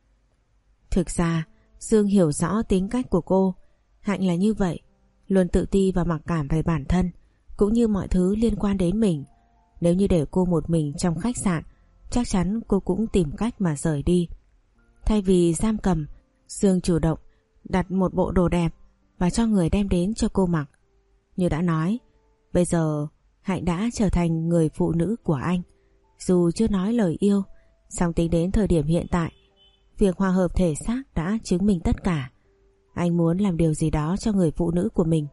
Thực ra Dương hiểu rõ tính cách của cô. Hạnh là như vậy, luôn tự ti và mặc cảm về bản thân cũng như mọi thứ liên quan đến mình. Nếu như để cô một mình trong khách sạn, chắc chắn cô cũng tìm cách mà rời đi. Thay vì giam cầm, Dương chủ động đặt một bộ đồ đẹp và cho người đem đến cho cô mặc. Như đã nói, bây giờ Hạnh đã trở thành người phụ nữ của anh. Dù chưa nói lời yêu, song tính đến thời điểm hiện tại, việc hòa hợp thể xác đã chứng minh tất cả. Anh muốn làm điều gì đó cho người phụ nữ của mình.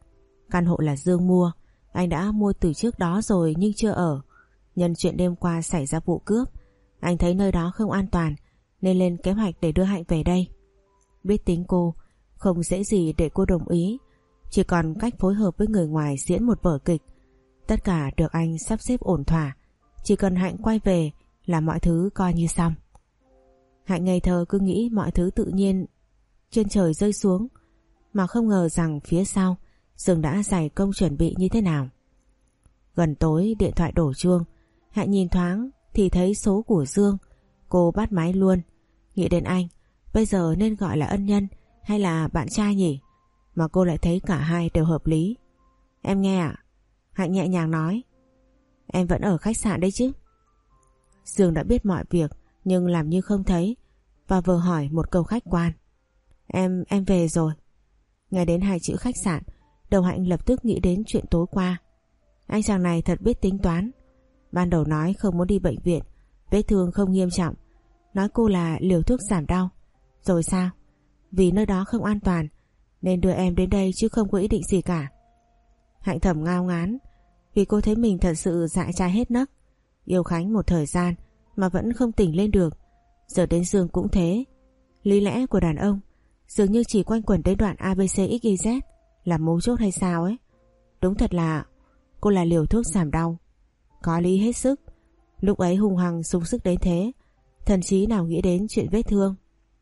Căn hộ là Dương mua, anh đã mua từ trước đó rồi nhưng chưa ở. Nhân chuyện đêm qua xảy ra vụ cướp, anh thấy nơi đó không an toàn nên lên kế hoạch để đưa Hạnh về đây. Biết tính cô, không dễ gì để cô đồng ý, chỉ còn cách phối hợp với người ngoài diễn một vở kịch. Tất cả được anh sắp xếp ổn thỏa, chỉ cần Hạnh quay về là mọi thứ coi như xong. Hạnh ngây thơ cứ nghĩ mọi thứ tự nhiên trên trời rơi xuống, mà không ngờ rằng phía sau Dương đã dày công chuẩn bị như thế nào. Gần tối điện thoại đổ chuông, Hạnh nhìn thoáng thì thấy số của Dương. Cô bắt máy luôn, nghĩ đến anh, bây giờ nên gọi là ân nhân hay là bạn trai nhỉ? Mà cô lại thấy cả hai đều hợp lý. Em nghe ạ? Hạnh nhẹ nhàng nói. Em vẫn ở khách sạn đấy chứ? Dương đã biết mọi việc nhưng làm như không thấy và vừa hỏi một câu khách quan. Em, em về rồi. Nghe đến hai chữ khách sạn, đầu Hạnh lập tức nghĩ đến chuyện tối qua. Anh chàng này thật biết tính toán. Ban đầu nói không muốn đi bệnh viện, vết thương không nghiêm trọng, nói cô là liều thuốc giảm đau. Rồi sao? Vì nơi đó không an toàn nên đưa em đến đây chứ không có ý định gì cả. Hạnh thầm ngao ngán vì cô thấy mình thật sự dại trai hết nấc. Yêu Khánh một thời gian mà vẫn không tỉnh lên được, giờ đến Dương cũng thế. Lý lẽ của đàn ông dường như chỉ quanh quẩn đến đoạn a bê xê ích y dét là mấu chốt hay sao ấy. Đúng thật là cô là liều thuốc giảm đau. Có lý hết sức. Lúc ấy hung hăng sung sức đến thế, thần trí nào nghĩ đến chuyện vết thương.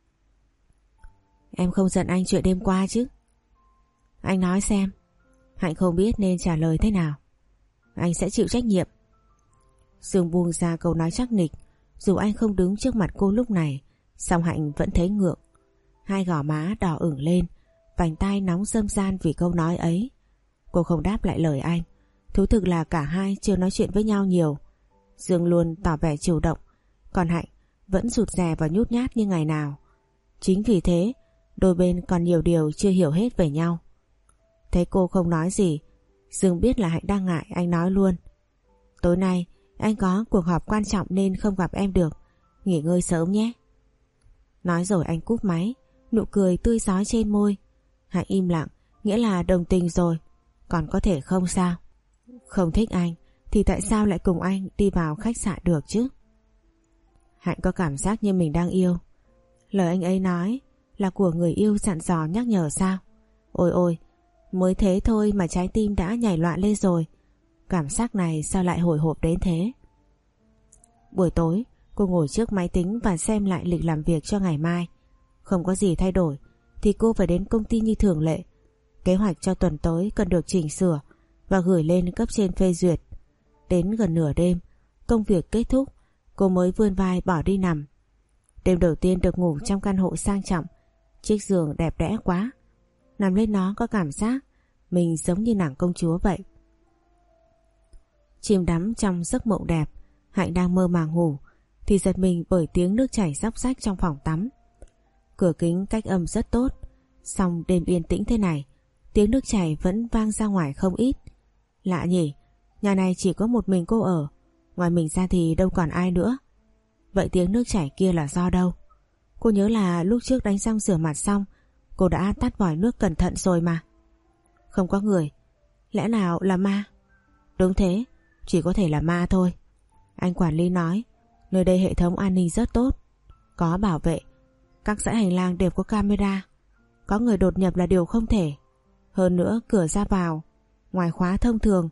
Em không giận anh chuyện đêm qua chứ? Anh nói xem. Hạnh không biết nên trả lời thế nào. Anh sẽ chịu trách nhiệm. Dương buông ra câu nói chắc nịch. Dù anh không đứng trước mặt cô lúc này, song Hạnh vẫn thấy ngượng. Hai gò má đỏ ửng lên, vành tai nóng râm ran vì câu nói ấy. Cô không đáp lại lời anh. Thú thực là cả hai chưa nói chuyện với nhau nhiều. Dương luôn tỏ vẻ chủ động, còn Hạnh vẫn rụt rè và nhút nhát như ngày nào. Chính vì thế đôi bên còn nhiều điều chưa hiểu hết về nhau. Thấy cô không nói gì, Dương biết là Hạnh đang ngại, anh nói luôn. Tối nay anh có cuộc họp quan trọng nên không gặp em được, nghỉ ngơi sớm nhé. Nói rồi anh cúp máy, nụ cười tươi rói trên môi. Hạnh im lặng, nghĩa là đồng tình rồi. Còn có thể không sao? Không thích anh thì tại sao lại cùng anh đi vào khách sạn được chứ? Hạnh có cảm giác như mình đang yêu. Lời anh ấy nói là của người yêu dặn dò nhắc nhở sao? Ôi ôi, mới thế thôi mà trái tim đã nhảy loạn lên rồi. Cảm giác này sao lại hồi hộp đến thế? Buổi tối cô ngồi trước máy tính và xem lại lịch làm việc cho ngày mai. Không có gì thay đổi thì cô phải đến công ty như thường lệ. Kế hoạch cho tuần tới cần được chỉnh sửa và gửi lên cấp trên phê duyệt. Đến gần nửa đêm, công việc kết thúc, cô mới vươn vai bỏ đi nằm. Đêm đầu tiên được ngủ trong căn hộ sang trọng, chiếc giường đẹp đẽ quá. Nằm lên nó có cảm giác mình giống như nàng công chúa vậy. Chìm đắm trong giấc mộng đẹp, Hạnh đang mơ màng ngủ thì giật mình bởi tiếng nước chảy róc rách trong phòng tắm. Cửa kính cách âm rất tốt, song đêm yên tĩnh thế này, tiếng nước chảy vẫn vang ra ngoài không ít. Lạ nhỉ, nhà này chỉ có một mình cô ở, ngoài mình ra thì đâu còn ai nữa. Vậy tiếng nước chảy kia là do đâu? Cô nhớ là lúc trước đánh răng rửa mặt xong, cô đã tắt vòi nước cẩn thận rồi mà. Không có người, lẽ nào là ma? Đúng thế, chỉ có thể là ma thôi. Anh quản lý nói nơi đây hệ thống an ninh rất tốt, có bảo vệ, các dãy hành lang đều có camera, có người đột nhập là điều không thể. Hơn nữa cửa ra vào ngoài khóa thông thường,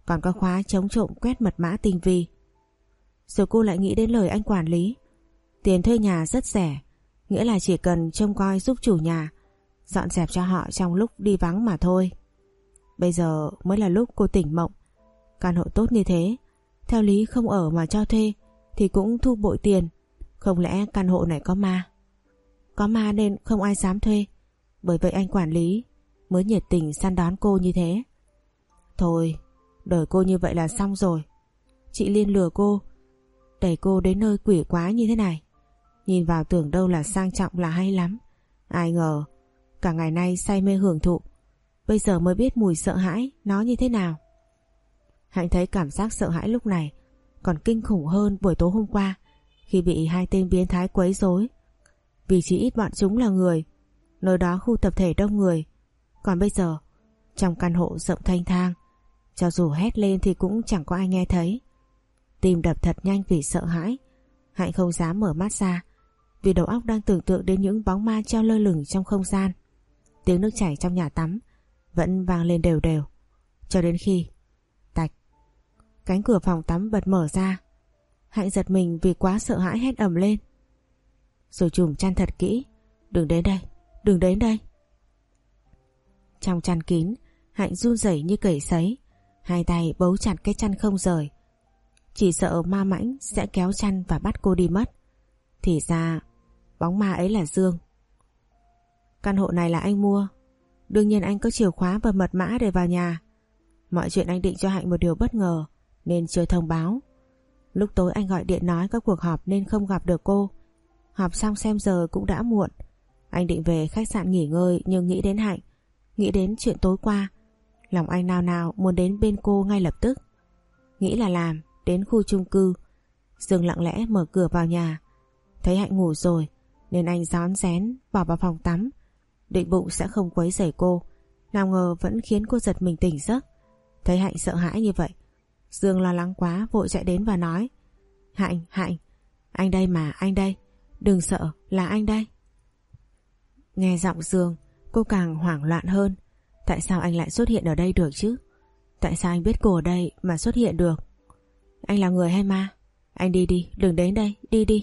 còn có khóa chống trộm quét mật mã tinh vi. Rồi cô lại nghĩ đến lời anh quản lý. Tiền thuê nhà rất rẻ, nghĩa là chỉ cần trông coi giúp chủ nhà, dọn dẹp cho họ trong lúc đi vắng mà thôi. Bây giờ mới là lúc cô tỉnh mộng. Căn hộ tốt như thế, theo lý không ở mà cho thuê thì cũng thu bội tiền. Không lẽ căn hộ này có ma? Có ma nên không ai dám thuê, bởi vậy anh quản lý mới nhiệt tình săn đón cô như thế. Thôi, đời cô như vậy là xong rồi. Chị Liên lừa cô, đẩy cô đến nơi quỷ quái như thế này. Nhìn vào tưởng đâu là sang trọng là hay lắm. Ai ngờ cả ngày nay say mê hưởng thụ, bây giờ mới biết mùi sợ hãi nó như thế nào. Hạnh thấy cảm giác sợ hãi lúc này còn kinh khủng hơn buổi tối hôm qua khi bị hai tên biến thái quấy rối. Vì chỉ ít bọn chúng là người, nơi đó khu tập thể đông người. Còn bây giờ trong căn hộ rộng thanh thang, cho dù hét lên thì cũng chẳng có ai nghe thấy. Tim đập thật nhanh vì sợ hãi. Hạnh không dám mở mắt ra, vì đầu óc đang tưởng tượng đến những bóng ma treo lơ lửng trong không gian. Tiếng nước chảy trong nhà tắm vẫn vang lên đều đều, cho đến khi tạch, cánh cửa phòng tắm bật mở ra. Hạnh giật mình vì quá sợ hãi hét ầm lên, rồi chùm chăn thật kỹ. Đừng đến đây, đừng đến đây. Trong chăn kín, Hạnh run rẩy như cầy sấy, hai tay bấu chặt cái chăn không rời. Chỉ sợ ma mãnh sẽ kéo chăn và bắt cô đi mất. Thì ra bóng ma ấy là Dương. Căn hộ này là anh mua, đương nhiên anh có chìa khóa và mật mã để vào nhà. Mọi chuyện anh định cho Hạnh một điều bất ngờ nên chưa thông báo. Lúc tối anh gọi điện nói có cuộc họp nên không gặp được cô. Họp xong xem giờ cũng đã muộn. Anh định về khách sạn nghỉ ngơi, nhưng nghĩ đến Hạnh, nghĩ đến chuyện tối qua, lòng anh nao nao muốn đến bên cô ngay lập tức. Nghĩ là làm, đến khu chung cư, Dương lặng lẽ mở cửa vào nhà. Thấy Hạnh ngủ rồi nên anh rón rén bỏ vào phòng tắm, định bụng sẽ không quấy rầy cô. Nào ngờ vẫn khiến cô giật mình tỉnh giấc. Thấy Hạnh sợ hãi như vậy, Dương lo lắng quá vội chạy đến và nói: Hạnh, Hạnh, anh đây mà, anh đây, đừng sợ, là anh đây. Nghe giọng Dương, cô càng hoảng loạn hơn. Tại sao anh lại xuất hiện ở đây được chứ? Tại sao anh biết cô ở đây mà xuất hiện được? Anh là người hay ma? Anh đi đi, đừng đến đây, đi đi.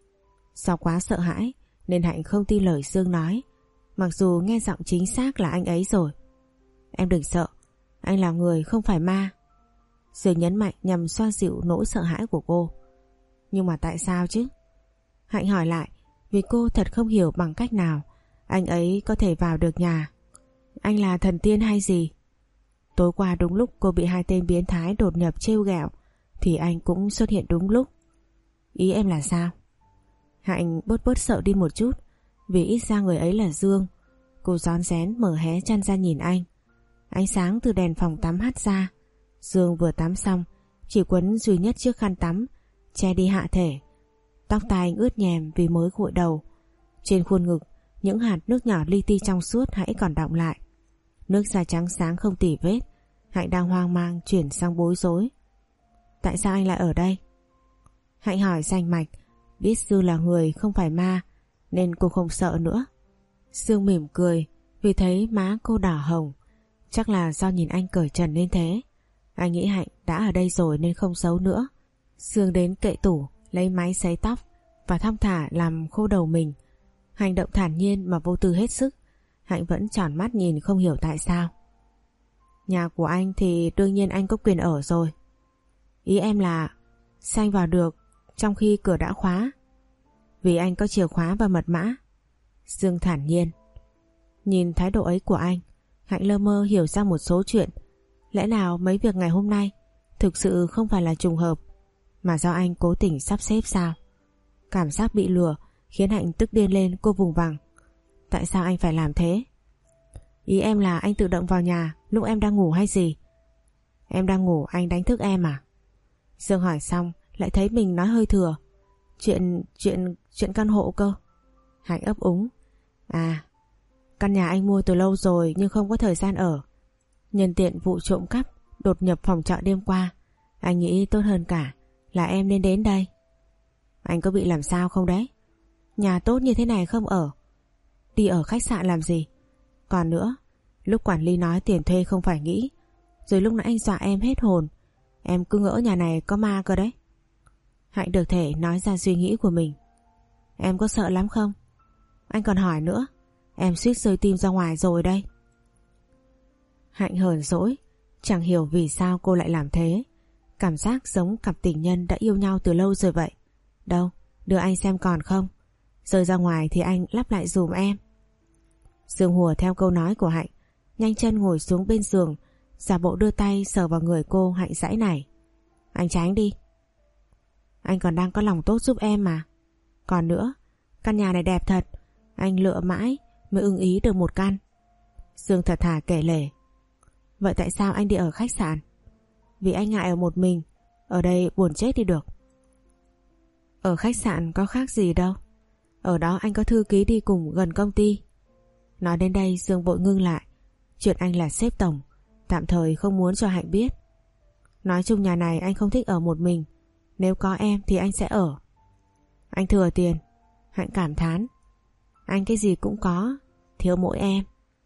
Do quá sợ hãi nên Hạnh không tin lời Dương nói, mặc dù nghe giọng chính xác là anh ấy rồi. Em đừng sợ, anh là người không phải ma. Dương nhấn mạnh nhằm xoa dịu nỗi sợ hãi của cô. Nhưng mà tại sao chứ? Hạnh hỏi lại, vì cô thật không hiểu bằng cách nào anh ấy có thể vào được nhà. Anh là thần tiên hay gì? Tối qua đúng lúc cô bị hai tên biến thái đột nhập trêu ghẹo thì anh cũng xuất hiện đúng lúc. Ý em là sao? Hạnh bớt bớt sợ đi một chút, vì ít ra người ấy là Dương. Cô rón rén mở hé chăn ra nhìn anh. Ánh sáng từ đèn phòng tắm hắt ra. Dương vừa tắm xong, chỉ quấn duy nhất chiếc khăn tắm che đi hạ thể. Tóc tai anh ướt nhèm vì mới gội đầu. Trên khuôn ngực, những hạt nước nhỏ li ti trong suốt hãy còn đọng lại. Nước da trắng sáng không tỉ vết. Hạnh đang hoang mang chuyển sang bối rối. Tại sao anh lại ở đây? Hạnh hỏi rành mạch, biết Dương là người không phải ma nên cô không sợ nữa. Dương mỉm cười vì thấy má cô đỏ hồng. Chắc là do nhìn anh cởi trần nên thế. Anh nghĩ Hạnh đã ở đây rồi nên không giấu nữa. Dương đến kệ tủ lấy máy sấy tóc và thong thả làm khô đầu mình. Hành động thản nhiên mà vô tư hết sức. Hạnh vẫn tròn mắt nhìn không hiểu tại sao. Nhà của anh thì đương nhiên anh có quyền ở rồi. Ý em là sao anh vào được trong khi cửa đã khóa? Vì anh có chìa khóa và mật mã. Dương thản nhiên. Nhìn thái độ ấy của anh, Hạnh lơ mơ hiểu ra một số chuyện. Lẽ nào mấy việc ngày hôm nay thực sự không phải là trùng hợp, mà do anh cố tình sắp xếp sao? Cảm giác bị lừa khiến Hạnh tức điên lên. Cô vùng vằng. Tại sao anh phải làm thế? Ý em là anh tự động vào nhà lúc em đang ngủ hay gì? Em đang ngủ anh đánh thức em à? Dương hỏi xong lại thấy mình nói hơi thừa. Chuyện, chuyện, chuyện căn hộ cơ. Hạnh ấp úng. À, căn nhà anh mua từ lâu rồi nhưng không có thời gian ở. Nhân tiện vụ trộm cắp đột nhập phòng trọ đêm qua, anh nghĩ tốt hơn cả là em nên đến đây. Anh có bị làm sao không đấy? Nhà tốt như thế này không ở, đi ở khách sạn làm gì? Còn nữa, lúc quản lý nói tiền thuê không phải nghĩ, Rồi lúc nãy anh dọa em hết hồn. Em cứ ngỡ nhà này có ma cơ đấy. Hạnh được thể nói ra suy nghĩ của mình. Em có sợ lắm không? Anh còn hỏi nữa. Em suýt rơi tim ra ngoài rồi đây. Hạnh hờn dỗi, chẳng hiểu vì sao cô lại làm thế. Cảm giác giống cặp tình nhân đã yêu nhau từ lâu rồi vậy. Đâu, đưa anh xem còn không. Rơi ra ngoài thì anh lắp lại dùm em. Dương hùa theo câu nói của Hạnh, nhanh chân ngồi xuống bên giường, giả bộ đưa tay sờ vào người cô. Hạnh giãy nảy. Anh tránh đi. Anh còn đang có lòng tốt giúp em mà. Còn nữa, căn nhà này đẹp thật. Anh lựa mãi mới ưng ý được một căn. Dương thật thà kể lể. Vậy tại sao anh đi ở khách sạn? Vì anh ngại ở một mình. Ở đây buồn chết đi được. Ở khách sạn có khác gì đâu. Ở đó anh có thư ký đi cùng gần công ty. Nói đến đây Dương vội ngưng lại. Chuyện anh là sếp tổng, tạm thời không muốn cho Hạnh biết. Nói chung nhà này anh không thích ở một mình. Nếu có em thì anh sẽ ở. Anh thừa tiền. Hạnh cảm thán. Anh cái gì cũng có, thiếu mỗi em.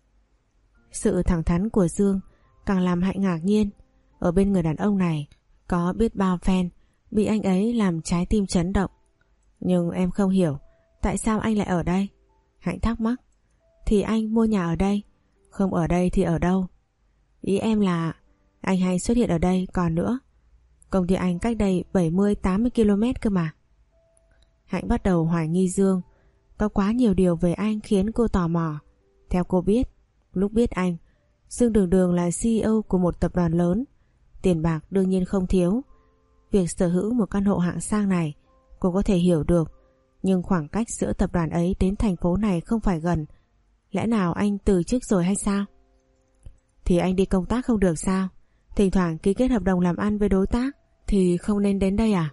Sự thẳng thắn của Dương càng làm Hạnh ngạc nhiên. Ở bên người đàn ông này có biết bao fan bị anh ấy làm trái tim chấn động. Nhưng em không hiểu tại sao anh lại ở đây. Hạnh thắc mắc. Thì anh mua nhà ở đây, không ở đây thì ở đâu? Ý em là anh hay xuất hiện ở đây. Còn nữa, công ty anh cách đây bảy mươi tám mươi ki lô mét cơ mà. Hạnh bắt đầu hoài nghi Dương. Có quá nhiều điều về anh khiến cô tò mò. Theo cô biết, lúc biết anh, Dương đường đường là xê e ô của một tập đoàn lớn. Tiền bạc đương nhiên không thiếu. Việc sở hữu một căn hộ hạng sang này cô có thể hiểu được. Nhưng khoảng cách giữa tập đoàn ấy đến thành phố này không phải gần. Lẽ nào anh từ chức rồi hay sao? Thì anh đi công tác không được sao? Thỉnh thoảng ký kết hợp đồng làm ăn với đối tác thì không nên đến đây à?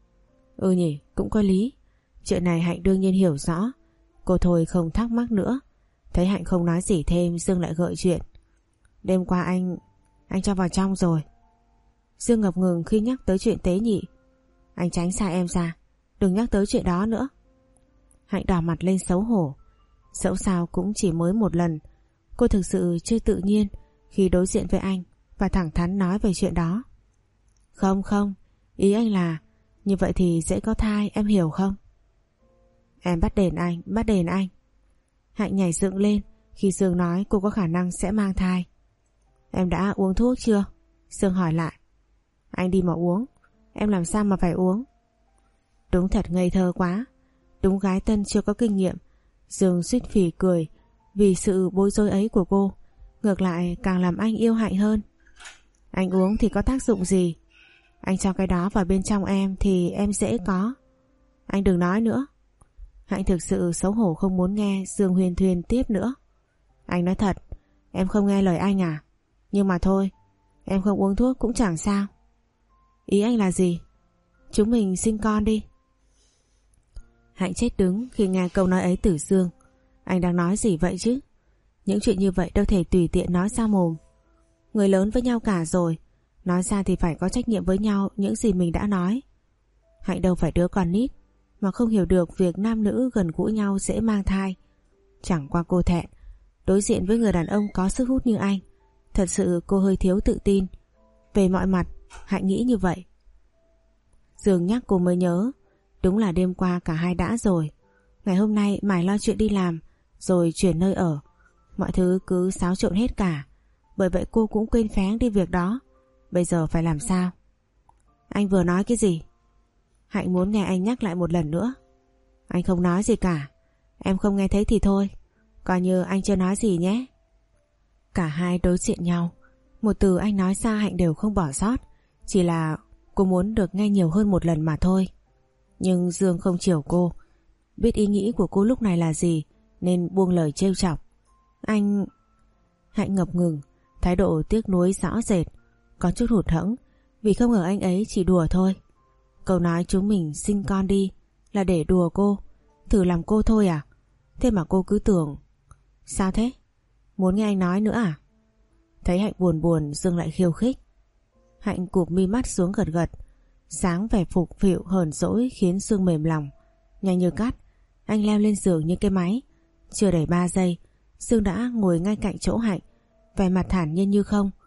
Ừ nhỉ, cũng có lý. Chuyện này Hạnh đương nhiên hiểu rõ. Cô thôi không thắc mắc nữa. Thấy Hạnh không nói gì thêm, Dương lại gợi chuyện. Đêm qua anh Anh cho vào trong rồi. Dương ngập ngừng khi nhắc tới chuyện tế nhị. Anh tránh xa em ra, đừng nhắc tới chuyện đó nữa. Hạnh đỏ mặt lên xấu hổ. Dẫu sao cũng chỉ mới một lần. Cô thực sự chưa tự nhiên khi đối diện với anh và thẳng thắn nói về chuyện đó. Không không, ý anh là như vậy thì dễ có thai, em hiểu không? Em bắt đền anh, bắt đền anh. Hạnh nhảy dựng lên khi Dương nói cô có khả năng sẽ mang thai. Em đã uống thuốc chưa? Dương hỏi lại. Anh đi mà uống, em làm sao mà phải uống? Đúng thật ngây thơ quá. Đúng gái tân chưa có kinh nghiệm. Dương suýt phì cười vì sự bối rối ấy của cô. Ngược lại càng làm anh yêu Hạnh hơn. Anh uống thì có tác dụng gì? Anh cho cái đó vào bên trong em thì em dễ có. Anh đừng nói nữa. Hạnh thực sự xấu hổ không muốn nghe Dương huyên thuyên tiếp nữa. Anh nói thật, em không nghe lời anh à? Nhưng mà thôi, em không uống thuốc cũng chẳng sao. Ý anh là gì? Chúng mình sinh con đi. Hạnh chết đứng khi nghe câu nói ấy từ Dương. Anh đang nói gì vậy chứ? Những chuyện như vậy đâu thể tùy tiện nói ra mồm. Người lớn với nhau cả rồi, nói ra thì phải có trách nhiệm với nhau những gì mình đã nói. Hạnh đâu phải đứa con nít mà không hiểu được việc nam nữ gần gũi nhau dễ mang thai. Chẳng qua cô thẹn đối diện với người đàn ông có sức hút như anh. Thật sự cô hơi thiếu tự tin. Về mọi mặt Hạnh nghĩ như vậy. Dương nhắc cô mới nhớ. Đúng là đêm qua cả hai đã rồi. Ngày hôm nay mải lo chuyện đi làm rồi chuyển nơi ở. Mọi thứ cứ xáo trộn hết cả. Bởi vậy cô cũng quên phén đi việc đó. Bây giờ phải làm sao? Anh vừa nói cái gì? Hạnh muốn nghe anh nhắc lại một lần nữa. Anh không nói gì cả. Em không nghe thấy thì thôi. Coi như anh chưa nói gì nhé. Cả hai đối diện nhau. Một từ anh nói ra Hạnh đều không bỏ sót. Chỉ là cô muốn được nghe nhiều hơn một lần mà thôi. Nhưng Dương không chiều cô. Biết ý nghĩ của cô lúc này là gì nên buông lời trêu chọc. Anh... Hạnh ngập ngừng, thái độ tiếc nuối rõ rệt. Có chút hụt hẫng vì không ngờ anh ấy chỉ đùa thôi. Câu nói chúng mình sinh con đi là để đùa cô, thử làm cô thôi à? Thế mà cô cứ tưởng. Sao thế? Muốn nghe anh nói nữa à? Thấy Hạnh buồn buồn, Dương lại khiêu khích. Hạnh cụp mi mắt xuống gật gật. Sáng vẻ phục phịu hờn dỗi khiến Dương mềm lòng. Nhanh như cắt anh leo lên giường như cái máy. Chưa đầy ba giây Dương đã ngồi ngay cạnh chỗ Hạnh, vẻ mặt thản nhiên như không.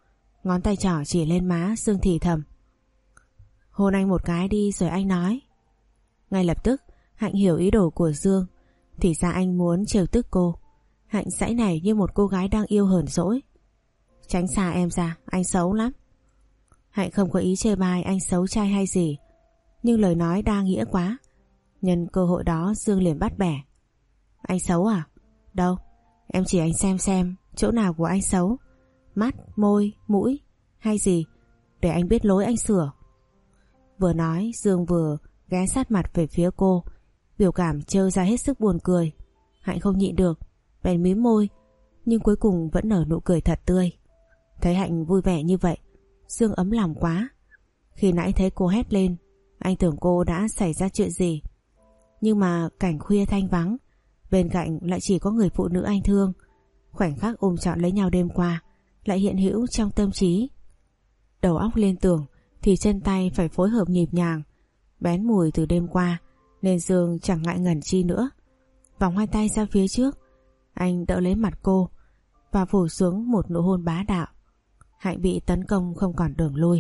Ngón tay trỏ chỉ lên má Dương thì thầm: Hôn anh một cái đi rồi anh nói. Ngay lập tức Hạnh hiểu ý đồ của Dương. Thì ra anh muốn trêu tức cô. Hạnh sãy nảy như một cô gái đang yêu hờn dỗi: Tránh xa em ra, anh xấu lắm. Hạnh không có ý chê bai anh xấu trai hay gì, nhưng lời nói đa nghĩa quá. Nhân cơ hội đó Dương liền bắt bẻ: Anh xấu à? Đâu, em chỉ anh xem xem chỗ nào của anh xấu. Mắt, môi, mũi hay gì, để anh biết lỗi anh sửa. Vừa nói Dương vừa ghé sát mặt về phía cô, biểu cảm trêu ra hết sức buồn cười. Hạnh không nhịn được, bèn mím môi, nhưng cuối cùng vẫn nở nụ cười thật tươi. Thấy Hạnh vui vẻ như vậy, Dương ấm lòng quá. Khi nãy thấy cô hét lên, anh tưởng cô đã xảy ra chuyện gì. Nhưng mà cảnh khuya thanh vắng, bên cạnh lại chỉ có người phụ nữ anh thương. Khoảnh khắc ôm trọn lấy nhau đêm qua lại hiện hữu trong tâm trí. Đầu óc liên tưởng thì chân tay phải phối hợp nhịp nhàng. Bén mùi từ đêm qua nên Dương chẳng ngại ngần chi nữa. Vòng hai tay ra phía trước, anh đỡ lấy mặt cô và phủ xuống một nụ hôn bá đạo. Hạnh bị tấn công không còn đường lui.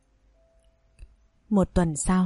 Một tuần sau,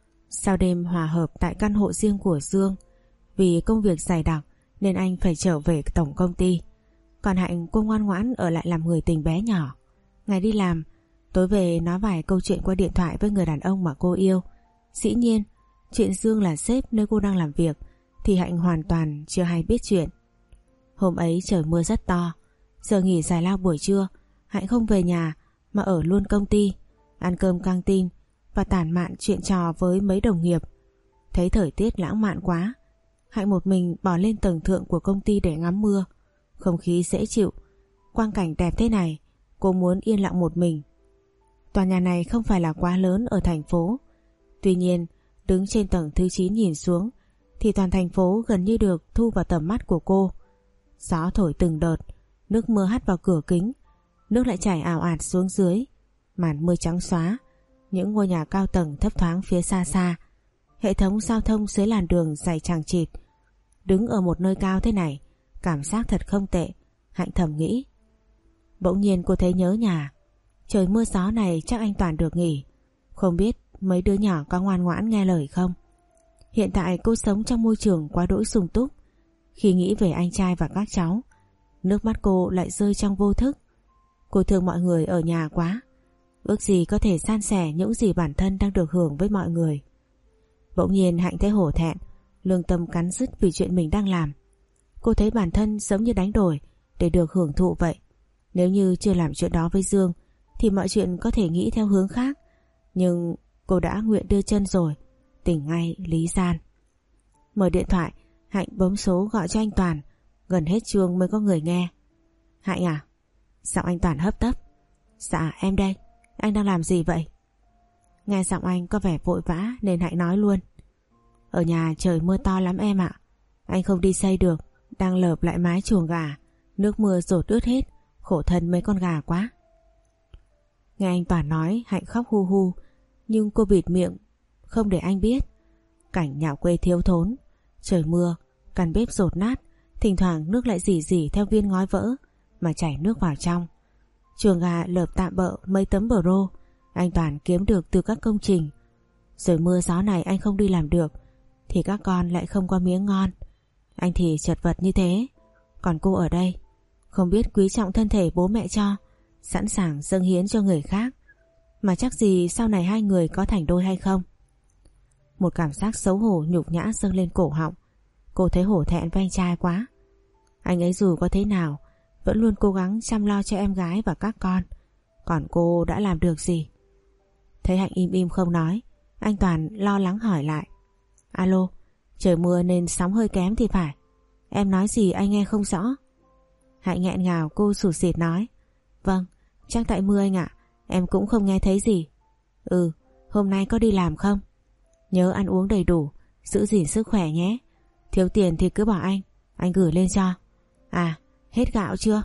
sau đêm hòa hợp tại căn hộ riêng của Dương, vì công việc dày đặc nên anh phải trở về tổng công ty. Còn Hạnh, cô ngoan ngoãn ở lại làm người tình bé nhỏ. Ngày đi làm, tối về nói vài câu chuyện qua điện thoại với người đàn ông mà cô yêu. Dĩ nhiên, chuyện Dương là sếp nơi cô đang làm việc thì Hạnh hoàn toàn chưa hay biết chuyện. Hôm ấy trời mưa rất to. Giờ nghỉ giải lao buổi trưa, Hạnh không về nhà mà ở luôn công ty, ăn cơm căng tin và tản mạn chuyện trò với mấy đồng nghiệp. Thấy thời tiết lãng mạn quá, Hạnh một mình bỏ lên tầng thượng của công ty để ngắm mưa. Không khí dễ chịu, quang cảnh đẹp thế này, cô muốn yên lặng một mình. Tòa nhà này không phải là quá lớn ở thành phố. Tuy nhiên, đứng trên tầng thứ chín nhìn xuống thì toàn thành phố gần như được thu vào tầm mắt của cô. Gió thổi từng đợt, nước mưa hắt vào cửa kính, nước lại chảy ào ạt xuống dưới. Màn mưa trắng xóa, những ngôi nhà cao tầng thấp thoáng phía xa xa. Hệ thống giao thông dưới làn đường dày chằng chịt. Đứng ở một nơi cao thế này, cảm giác thật không tệ, Hạnh thầm nghĩ. Bỗng nhiên cô thấy nhớ nhà. Trời mưa gió này chắc anh Toàn được nghỉ. Không biết mấy đứa nhỏ có ngoan ngoãn nghe lời không. Hiện tại cô sống trong môi trường quá đỗi sung túc. Khi nghĩ về anh trai và các cháu, nước mắt cô lại rơi trong vô thức. Cô thương mọi người ở nhà quá, ước gì có thể san sẻ những gì bản thân đang được hưởng với mọi người. Bỗng nhiên Hạnh thấy hổ thẹn, lương tâm cắn rứt vì chuyện mình đang làm. Cô thấy bản thân giống như đánh đổi để được hưởng thụ vậy. Nếu như chưa làm chuyện đó với Dương thì mọi chuyện có thể nghĩ theo hướng khác. Nhưng cô đã nguyện đưa chân rồi, tỉnh ngay lý gian. Mở điện thoại, Hạnh bấm số gọi cho anh Toàn. Gần hết chuông mới có người nghe. Hạnh à? Giọng anh Toàn hấp tấp. Dạ em đây, anh đang làm gì vậy? Nghe giọng anh có vẻ vội vã nên Hạnh nói luôn. Ở nhà trời mưa to lắm em ạ. Anh không đi xây được, đang lợp lại mái chuồng gà. Nước mưa dột ướt hết, khổ thân mấy con gà quá. Nghe anh Toàn nói, Hạnh khóc hu hu, nhưng cô bịt miệng không để anh biết. Cảnh nhà quê thiếu thốn, trời mưa, căn bếp dột nát, thỉnh thoảng nước lại rỉ rỉ theo viên ngói vỡ mà chảy nước vào trong. Chuồng gà lợp tạm bợ mấy tấm bờ rô anh Toàn kiếm được từ các công trình. Rồi mưa gió này anh không đi làm được thì các con lại không có miếng ngon. Anh thì chật vật như thế, còn cô ở đây không biết quý trọng thân thể bố mẹ cho, sẵn sàng dâng hiến cho người khác. Mà chắc gì sau này hai người có thành đôi hay không. Một cảm giác xấu hổ nhục nhã dâng lên cổ họng. Cô thấy hổ thẹn với anh trai quá. Anh ấy dù có thế nào vẫn luôn cố gắng chăm lo cho em gái và các con. Còn cô đã làm được gì? Thấy Hạnh im im không nói, anh Toàn lo lắng hỏi lại. Alo, trời mưa nên sóng hơi kém thì phải. Em nói gì anh nghe không rõ. Hạnh nghẹn ngào cô sụt sịt nói. Vâng, chắc tại mưa anh ạ, em cũng không nghe thấy gì. Ừ, hôm nay có đi làm không? Nhớ ăn uống đầy đủ, giữ gìn sức khỏe nhé. Thiếu tiền thì cứ bảo anh, anh gửi lên cho. À, hết gạo chưa?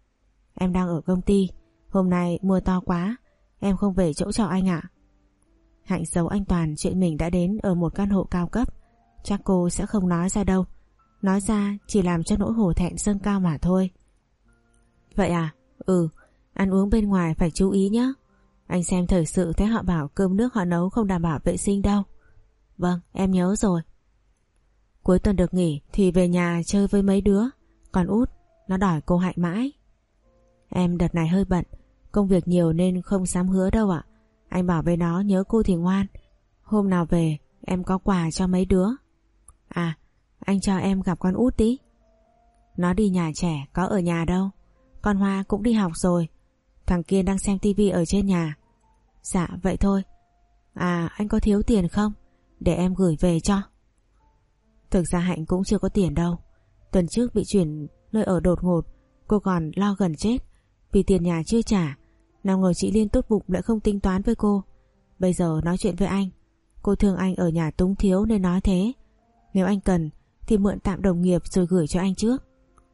Em đang ở công ty, hôm nay mưa to quá, em không về chỗ trọ anh ạ. Hạnh giấu anh Toàn chuyện mình đã đến ở một căn hộ cao cấp. Chắc cô sẽ không nói ra đâu. Nói ra chỉ làm cho nỗi hổ thẹn dâng cao mà thôi. Vậy à? Ừ, Ăn uống bên ngoài phải chú ý nhé. Anh xem thời sự thấy họ bảo cơm nước họ nấu không đảm bảo vệ sinh đâu. Vâng, em nhớ rồi. Cuối tuần được nghỉ thì về nhà chơi với mấy đứa. Còn Út, nó đòi cô Hạnh mãi. Em đợt này hơi bận, công việc nhiều nên không dám hứa đâu ạ. Anh bảo với nó nhớ cô thì ngoan. Hôm nào về em có quà cho mấy đứa. À, anh cho em gặp con Út tí. Nó đi nhà trẻ, có ở nhà đâu. Con Hoa cũng đi học rồi. Thằng kia đang xem tivi ở trên nhà. Dạ vậy thôi. À, anh có thiếu tiền không? Để em gửi về cho. Thực ra Hạnh cũng chưa có tiền đâu. Tuần trước bị chuyển nơi ở đột ngột, cô còn lo gần chết vì tiền nhà chưa trả. Nào ngờ chị Liên tốt bụng lại không tính toán với cô. Bây giờ nói chuyện với anh, cô thương anh ở nhà túng thiếu nên nói thế. Nếu anh cần thì mượn tạm đồng nghiệp rồi gửi cho anh trước.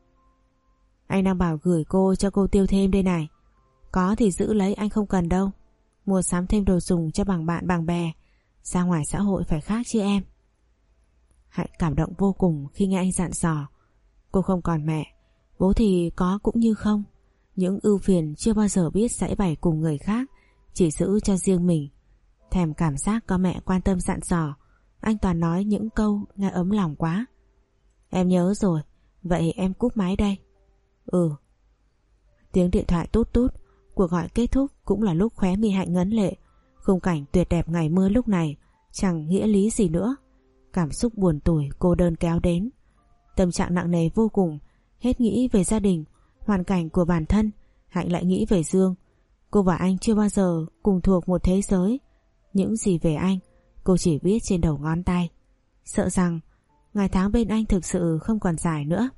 Anh đang bảo gửi cô cho cô tiêu thêm đây này. Có thì giữ lấy, anh không cần đâu. Mua sắm thêm đồ dùng cho bằng bạn bằng bè. Ra ngoài xã hội phải khác chứ em. Hạnh cảm động vô cùng khi nghe anh dặn dò. Cô không còn mẹ, bố thì có cũng như không. Những ưu phiền chưa bao giờ biết giãi bày cùng người khác, chỉ giữ cho riêng mình. Thèm cảm giác có mẹ quan tâm dặn dò. Anh toàn nói những câu nghe ấm lòng quá. Em nhớ rồi, vậy em cúp máy đây. Ừ. Tiếng điện thoại tút tút. Cuộc gọi kết thúc cũng là lúc khóe mi Hạnh ngấn lệ. Khung cảnh tuyệt đẹp ngày mưa lúc này chẳng nghĩa lý gì nữa. Cảm xúc buồn tủi cô đơn kéo đến. Tâm trạng nặng nề vô cùng. Hết nghĩ về gia đình, hoàn cảnh của bản thân, Hạnh lại nghĩ về Dương. Cô và anh chưa bao giờ cùng thuộc một thế giới. Những gì về anh cô chỉ biết trên đầu ngón tay. Sợ rằng ngày tháng bên anh thực sự không còn dài nữa.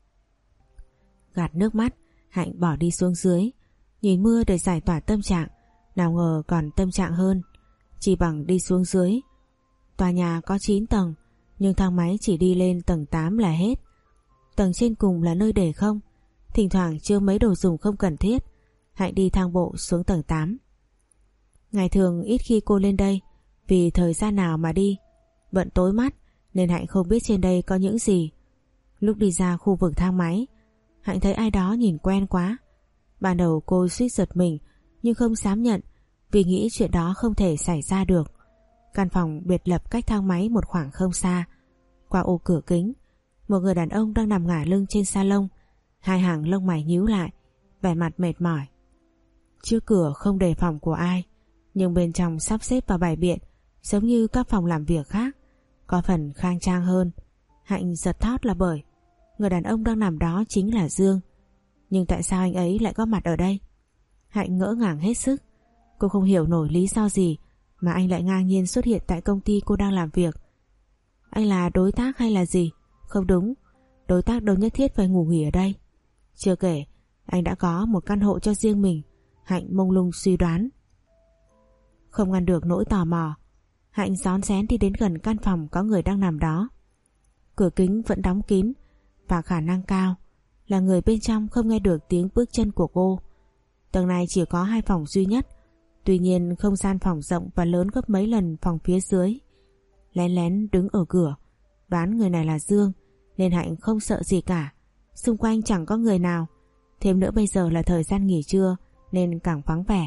Gạt nước mắt, Hạnh bỏ đi xuống dưới. Nhìn mưa để giải tỏa tâm trạng. Nào ngờ còn tâm trạng hơn. Chỉ bằng đi xuống dưới. Tòa nhà có chín tầng, nhưng thang máy chỉ đi lên tầng tám là hết. Tầng trên cùng là nơi để không. Thỉnh thoảng chứa mấy đồ dùng không cần thiết. Hạnh đi thang bộ xuống tầng tám. Ngày thường ít khi cô lên đây, vì thời gian nào mà đi. Bận tối mắt nên Hạnh không biết trên đây có những gì. Lúc đi ra khu vực thang máy, Hạnh thấy ai đó nhìn quen quá. Ban đầu cô suýt giật mình nhưng không dám nhận, vì nghĩ chuyện đó không thể xảy ra được. Căn phòng biệt lập cách thang máy một khoảng không xa. Qua ô cửa kính, một người đàn ông đang nằm ngả lưng trên salon, hai hàng lông mày nhíu lại, vẻ mặt mệt mỏi. Trước cửa không đề phòng của ai, nhưng bên trong sắp xếp và bày biện giống như các phòng làm việc khác, có phần khang trang hơn. Hạnh giật thót là bởi người đàn ông đang nằm đó chính là Dương. Nhưng tại sao anh ấy lại có mặt ở đây? Hạnh ngỡ ngàng hết sức. Cô không hiểu nổi lý do gì mà anh lại ngang nhiên xuất hiện tại công ty cô đang làm việc. Anh là đối tác hay là gì? Không đúng, đối tác đâu nhất thiết phải ngủ nghỉ ở đây. Chưa kể anh đã có một căn hộ cho riêng mình. Hạnh mông lung suy đoán. Không ngăn được nỗi tò mò, Hạnh rón rén đi đến gần căn phòng có người đang nằm đó. Cửa kính vẫn đóng kín và khả năng cao là người bên trong không nghe được tiếng bước chân của cô. Tầng này chỉ có hai phòng duy nhất. Tuy nhiên không gian phòng rộng và lớn gấp mấy lần phòng phía dưới. Lén lén đứng ở cửa, đoán người này là Dương, nên Hạnh không sợ gì cả. Xung quanh chẳng có người nào. Thêm nữa bây giờ là thời gian nghỉ trưa nên càng vắng vẻ.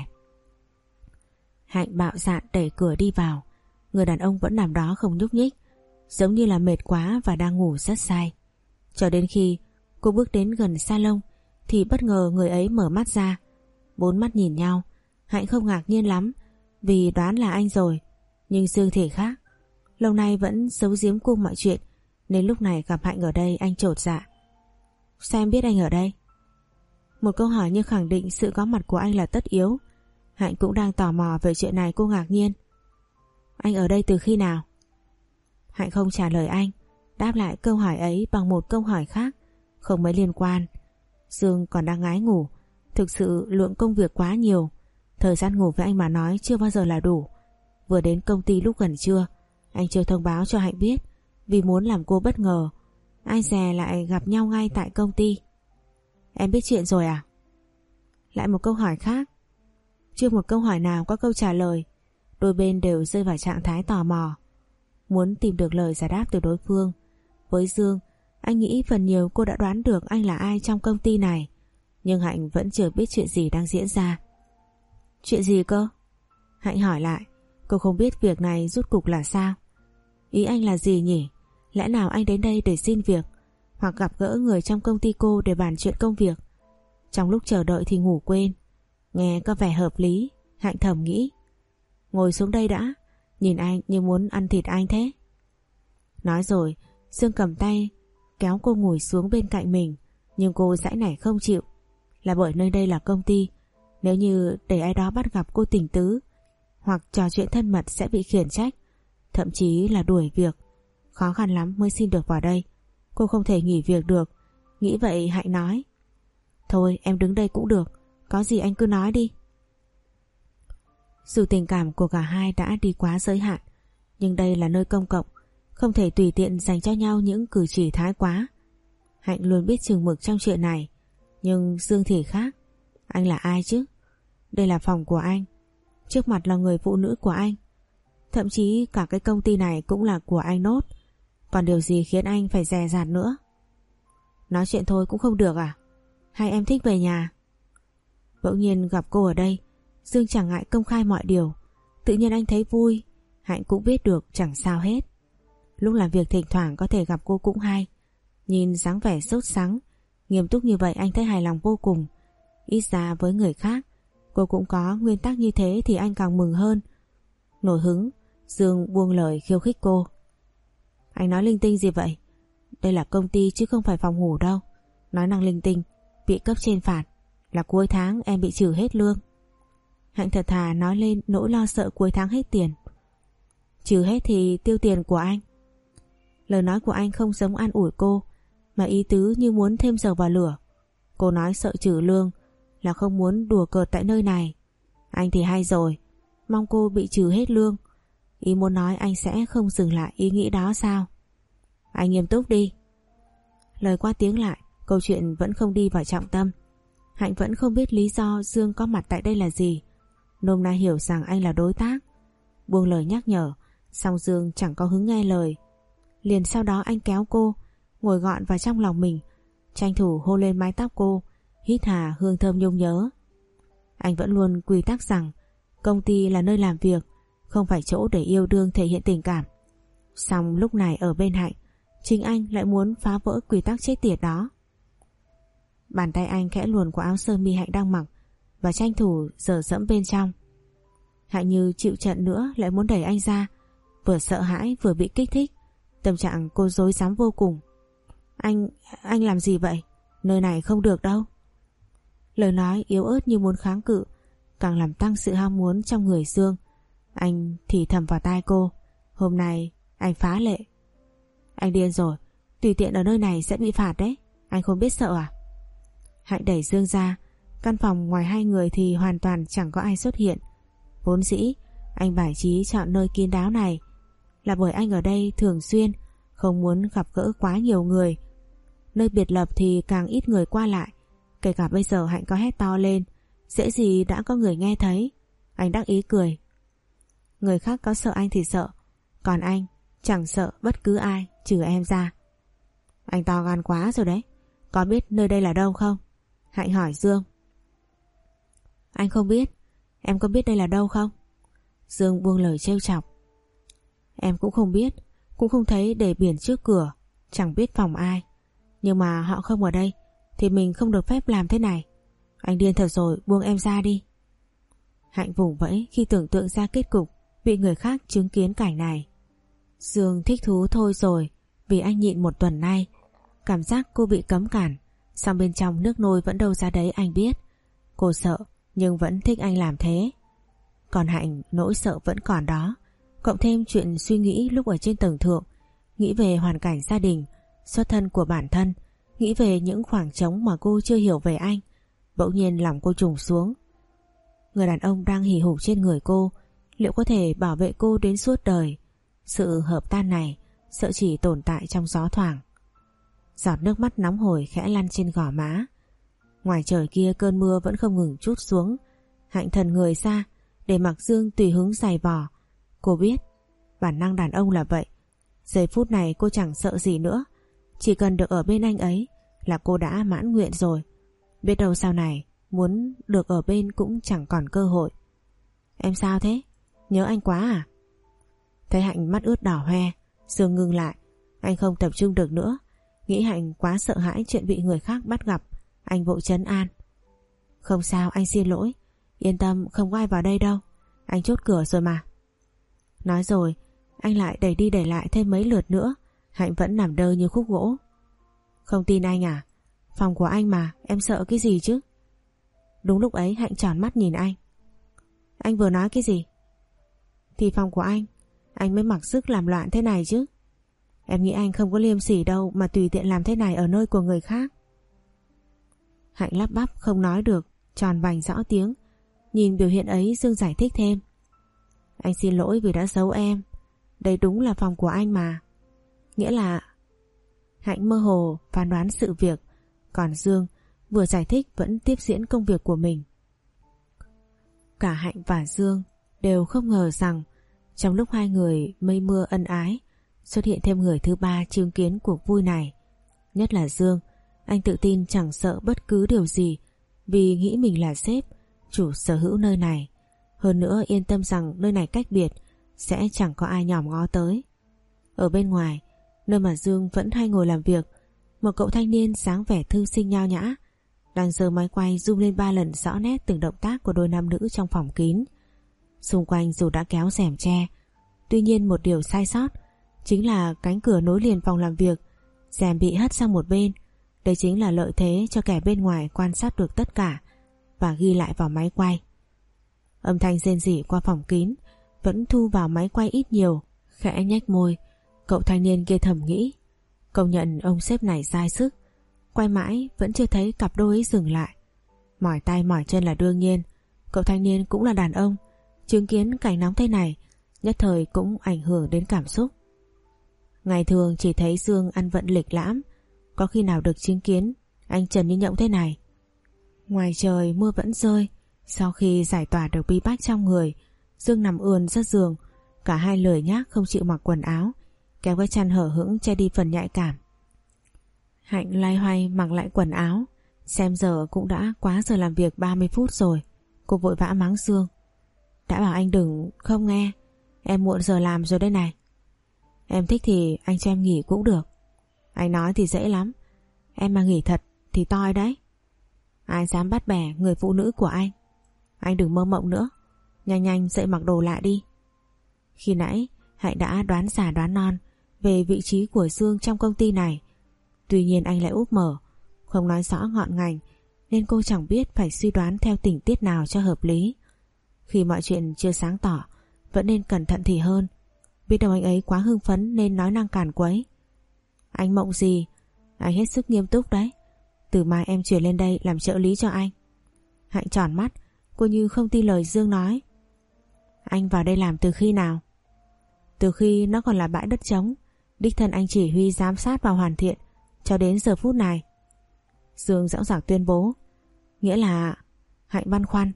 Hạnh bạo dạn đẩy cửa đi vào. Người đàn ông vẫn nằm đó không nhúc nhích, giống như là mệt quá và đang ngủ rất say. Cho đến khi cô bước đến gần salon thì bất ngờ người ấy mở mắt ra. Bốn mắt nhìn nhau. Hạnh không ngạc nhiên lắm vì đoán là anh rồi. Nhưng Dương thì khác. Lâu nay vẫn giấu giếm cô mọi chuyện, nên lúc này gặp Hạnh ở đây anh chột dạ. Sao em biết anh ở đây? Một câu hỏi như khẳng định sự có mặt của anh là tất yếu. Hạnh cũng đang tò mò về chuyện này, cô ngạc nhiên. Anh ở đây từ khi nào? Hạnh không trả lời anh, đáp lại câu hỏi ấy bằng một câu hỏi khác, không mấy liên quan. Dương còn đang ngái ngủ. Thực sự lượng công việc quá nhiều. Thời gian ngủ với anh mà nói chưa bao giờ là đủ. Vừa đến công ty lúc gần trưa, anh chưa thông báo cho Hạnh biết, vì muốn làm cô bất ngờ. Ai dè lại gặp nhau ngay tại công ty. Em biết chuyện rồi à? Lại một câu hỏi khác. Chưa một câu hỏi nào có câu trả lời. Đôi bên đều rơi vào trạng thái tò mò, muốn tìm được lời giải đáp từ đối phương. Với Dương, anh nghĩ phần nhiều cô đã đoán được anh là ai trong công ty này. Nhưng Hạnh vẫn chưa biết chuyện gì đang diễn ra. Chuyện gì cơ? Hạnh hỏi lại. Cô không biết việc này rút cục là sao. Ý anh là gì nhỉ? Lẽ nào anh đến đây để xin việc, hoặc gặp gỡ người trong công ty cô để bàn chuyện công việc? Trong lúc chờ đợi thì ngủ quên. Nghe có vẻ hợp lý. Hạnh thầm nghĩ. Ngồi xuống đây đã. Nhìn anh như muốn ăn thịt anh thế. Nói rồi Dương cầm tay kéo cô ngồi xuống bên cạnh mình. Nhưng cô giãy nảy không chịu. Là bởi nơi đây là công ty. Nếu như để ai đó bắt gặp cô tình tứ hoặc trò chuyện thân mật sẽ bị khiển trách, thậm chí là đuổi việc. Khó khăn lắm mới xin được vào đây. Cô không thể nghỉ việc được. Nghĩ vậy Hạnh nói. Thôi em đứng đây cũng được. Có gì anh cứ nói đi. Dù tình cảm của cả hai đã đi quá giới hạn, nhưng đây là nơi công cộng, không thể tùy tiện dành cho nhau những cử chỉ thái quá. Hạnh luôn biết chừng mực trong chuyện này. Nhưng Dương thì khác. Anh là ai chứ? Đây là phòng của anh. Trước mặt là người phụ nữ của anh. Thậm chí cả cái công ty này cũng là của anh nốt. Còn điều gì khiến anh phải dè dặt nữa? Nói chuyện thôi cũng không được à? Hay em thích về nhà? Bỗng nhiên gặp cô ở đây, Dương chẳng ngại công khai mọi điều. Tự nhiên anh thấy vui. Hạnh cũng biết được chẳng sao hết. Lúc làm việc thỉnh thoảng có thể gặp cô cũng hay. Nhìn dáng vẻ sốt sắng, nghiêm túc như vậy anh thấy hài lòng vô cùng. Ít ra với người khác cô cũng có nguyên tắc như thế thì anh càng mừng hơn. Nổi hứng, Dương buông lời khiêu khích cô. Anh nói linh tinh gì vậy? Đây là công ty chứ không phải phòng ngủ đâu. Nói năng linh tinh bị cấp trên phạt là cuối tháng em bị trừ hết lương. Hạnh thật thà nói lên nỗi lo sợ cuối tháng hết tiền. Trừ hết thì tiêu tiền của anh. Lời nói của anh không giống an ủi cô, mà ý tứ như muốn thêm dầu vào lửa. Cô nói sợ trừ lương là không muốn đùa cợt tại nơi này. Anh thì hay rồi, mong cô bị trừ hết lương. Ý muốn nói anh sẽ không dừng lại ý nghĩ đó sao? Anh nghiêm túc đi. Lời qua tiếng lại, câu chuyện vẫn không đi vào trọng tâm. Hạnh vẫn không biết lý do Dương có mặt tại đây là gì. Nôm na hiểu rằng anh là đối tác. Buông lời nhắc nhở, song Dương chẳng có hứng nghe lời. Liền sau đó anh kéo cô ngồi gọn vào trong lòng mình, tranh thủ hôn lên mái tóc cô, hít hà hương thơm nhung nhớ. Anh vẫn luôn quy tắc rằng công ty là nơi làm việc, không phải chỗ để yêu đương thể hiện tình cảm. Song lúc này ở bên Hạnh, chính anh lại muốn phá vỡ quy tắc chết tiệt đó. Bàn tay anh khẽ luồn qua áo sơ mi Hạnh đang mặc và tranh thủ dở dẫm bên trong. Hạnh như chịu trận nữa lại muốn đẩy anh ra, vừa sợ hãi vừa bị kích thích. Tâm trạng cô rối rắm vô cùng. Anh, anh làm gì vậy? Nơi này không được đâu. Lời nói yếu ớt như muốn kháng cự, càng làm tăng sự ham muốn trong người Dương. Anh thì thầm vào tai cô. Hôm nay anh phá lệ. Anh điên rồi, tùy tiện ở nơi này sẽ bị phạt đấy. Anh không biết sợ à? Hạnh đẩy Dương ra. Căn phòng ngoài hai người thì hoàn toàn chẳng có ai xuất hiện. Vốn dĩ anh bài trí chọn nơi kín đáo này là bởi anh ở đây thường xuyên, không muốn gặp gỡ quá nhiều người. Nơi biệt lập thì càng ít người qua lại. Kể cả bây giờ Hạnh có hét to lên, dễ gì đã có người nghe thấy. Anh đắc ý cười. Người khác có sợ anh thì sợ, còn anh chẳng sợ bất cứ ai trừ em ra. Anh to gan quá rồi đấy. Có biết nơi đây là đâu không? Hạnh hỏi Dương. Anh không biết. Em có biết đây là đâu không? Dương buông lời trêu chọc. Em cũng không biết, cũng không thấy để biển trước cửa, chẳng biết phòng ai. Nhưng mà họ không ở đây thì mình không được phép làm thế này. Anh điên thật rồi, buông em ra đi. Hạnh vùng vẫy khi tưởng tượng ra kết cục bị người khác chứng kiến cảnh này. Dương thích thú thôi rồi, vì anh nhịn một tuần nay. Cảm giác cô bị cấm cản, song bên trong nước nôi vẫn đâu ra đấy anh biết. Cô sợ nhưng vẫn thích anh làm thế. Còn Hạnh nỗi sợ vẫn còn đó, cộng thêm chuyện suy nghĩ lúc ở trên tầng thượng, nghĩ về hoàn cảnh gia đình, xuất thân của bản thân, nghĩ về những khoảng trống mà cô chưa hiểu về anh. Bỗng nhiên lòng cô trùng xuống. Người đàn ông đang hì hục trên người cô, liệu có thể bảo vệ cô đến suốt đời? Sự hợp tan này sợ chỉ tồn tại trong gió thoảng. Giọt nước mắt nóng hổi khẽ lăn trên gò má. Ngoài trời kia cơn mưa vẫn không ngừng trút xuống. Hạnh thần người ra để mặc Dương tùy hứng giày vò. Cô biết bản năng đàn ông là vậy. Giây phút này cô chẳng sợ gì nữa. Chỉ cần được ở bên anh ấy là cô đã mãn nguyện rồi. Biết đâu sau này muốn được ở bên cũng chẳng còn cơ hội. Em sao thế? Nhớ anh quá à? Thấy Hạnh mắt ướt đỏ hoe, Dương ngưng lại. Anh không tập trung được nữa. Nghĩ Hạnh quá sợ hãi chuyện bị người khác bắt gặp, anh vội trấn an. Không sao, anh xin lỗi. Yên tâm, không có ai vào đây đâu. Anh chốt cửa rồi mà. Nói rồi anh lại đẩy đi đẩy lại thêm mấy lượt nữa. Hạnh vẫn nằm đơ như khúc gỗ. Không tin anh à? Phòng của anh mà, em sợ cái gì chứ? Đúng lúc ấy Hạnh tròn mắt nhìn anh. Anh vừa nói cái gì? Thì phòng của anh, anh mới mặc sức làm loạn thế này chứ. Em nghĩ anh không có liêm sỉ đâu mà tùy tiện làm thế này ở nơi của người khác. Hạnh lắp bắp không nói được, tròn vành rõ tiếng. Nhìn biểu hiện ấy Dương giải thích thêm. Anh xin lỗi vì đã giấu em. Đây đúng là phòng của anh mà. Nghĩa là... Hạnh mơ hồ phán đoán sự việc. Còn Dương vừa giải thích vẫn tiếp diễn công việc của mình. Cả Hạnh và Dương đều không ngờ rằng trong lúc hai người mây mưa ân ái xuất hiện thêm người thứ ba chứng kiến cuộc vui này. Nhất là Dương, anh tự tin chẳng sợ bất cứ điều gì vì nghĩ mình là sếp, chủ sở hữu nơi này. Hơn nữa yên tâm rằng nơi này cách biệt, sẽ chẳng có ai nhòm ngó tới. Ở bên ngoài, nơi mà Dương vẫn hay ngồi làm việc, một cậu thanh niên dáng vẻ thư sinh nho nhã đang giơ máy quay zoom lên ba lần rõ nét từng động tác của đôi nam nữ trong phòng kín. Xung quanh dù đã kéo rèm che, tuy nhiên một điều sai sót chính là cánh cửa nối liền phòng làm việc, rèm bị hất sang một bên. Đây chính là lợi thế cho kẻ bên ngoài quan sát được tất cả và ghi lại vào máy quay. Âm thanh rên rỉ qua phòng kín vẫn thu vào máy quay ít nhiều. Khẽ nhếch môi, cậu thanh niên kia thầm nghĩ. Công nhận ông sếp này dai sức. Quay mãi vẫn chưa thấy cặp đôi ấy dừng lại. Mỏi tay mỏi chân là đương nhiên. Cậu thanh niên cũng là đàn ông, chứng kiến cảnh nóng thế này nhất thời cũng ảnh hưởng đến cảm xúc. Ngày thường chỉ thấy Dương ăn vận lịch lãm, có khi nào được chứng kiến anh trần như nhộng thế này. Ngoài trời mưa vẫn rơi. Sau khi giải tỏa được bí bách trong người, Dương nằm ườn ra giường. Cả hai lười nhác không chịu mặc quần áo, kéo cái chăn hở hững che đi phần nhạy cảm. Hạnh loay hoay mặc lại quần áo. Xem giờ cũng đã quá giờ làm việc ba mươi phút rồi. Cô vội vã mắng Dương. Đã bảo anh đừng, không nghe. Em muộn giờ làm rồi đây này. Em thích thì anh cho em nghỉ cũng được. Anh nói thì dễ lắm, em mà nghỉ thật thì toi đấy. Ai dám bắt bẻ người phụ nữ của anh. Anh đừng mơ mộng nữa. Nhanh nhanh dậy mặc đồ lại đi. Khi nãy Hạnh đã đoán giả đoán non về vị trí của Dương trong công ty này. Tuy nhiên anh lại úp mở, không nói rõ ngọn ngành, nên cô chẳng biết phải suy đoán theo tình tiết nào cho hợp lý. Khi mọi chuyện chưa sáng tỏ, vẫn nên cẩn thận thì hơn. Biết đâu anh ấy quá hưng phấn nên nói năng cản quấy. Anh mộng gì? Anh hết sức nghiêm túc đấy. Từ mai em chuyển lên đây làm trợ lý cho anh. Hạnh tròn mắt, cô như không tin lời Dương nói. Anh vào đây làm từ khi nào? Từ khi nó còn là bãi đất trống, đích thân anh chỉ huy giám sát và hoàn thiện cho đến giờ phút này. Dương dõng dạc tuyên bố. Nghĩa là... Hạnh băn khoăn.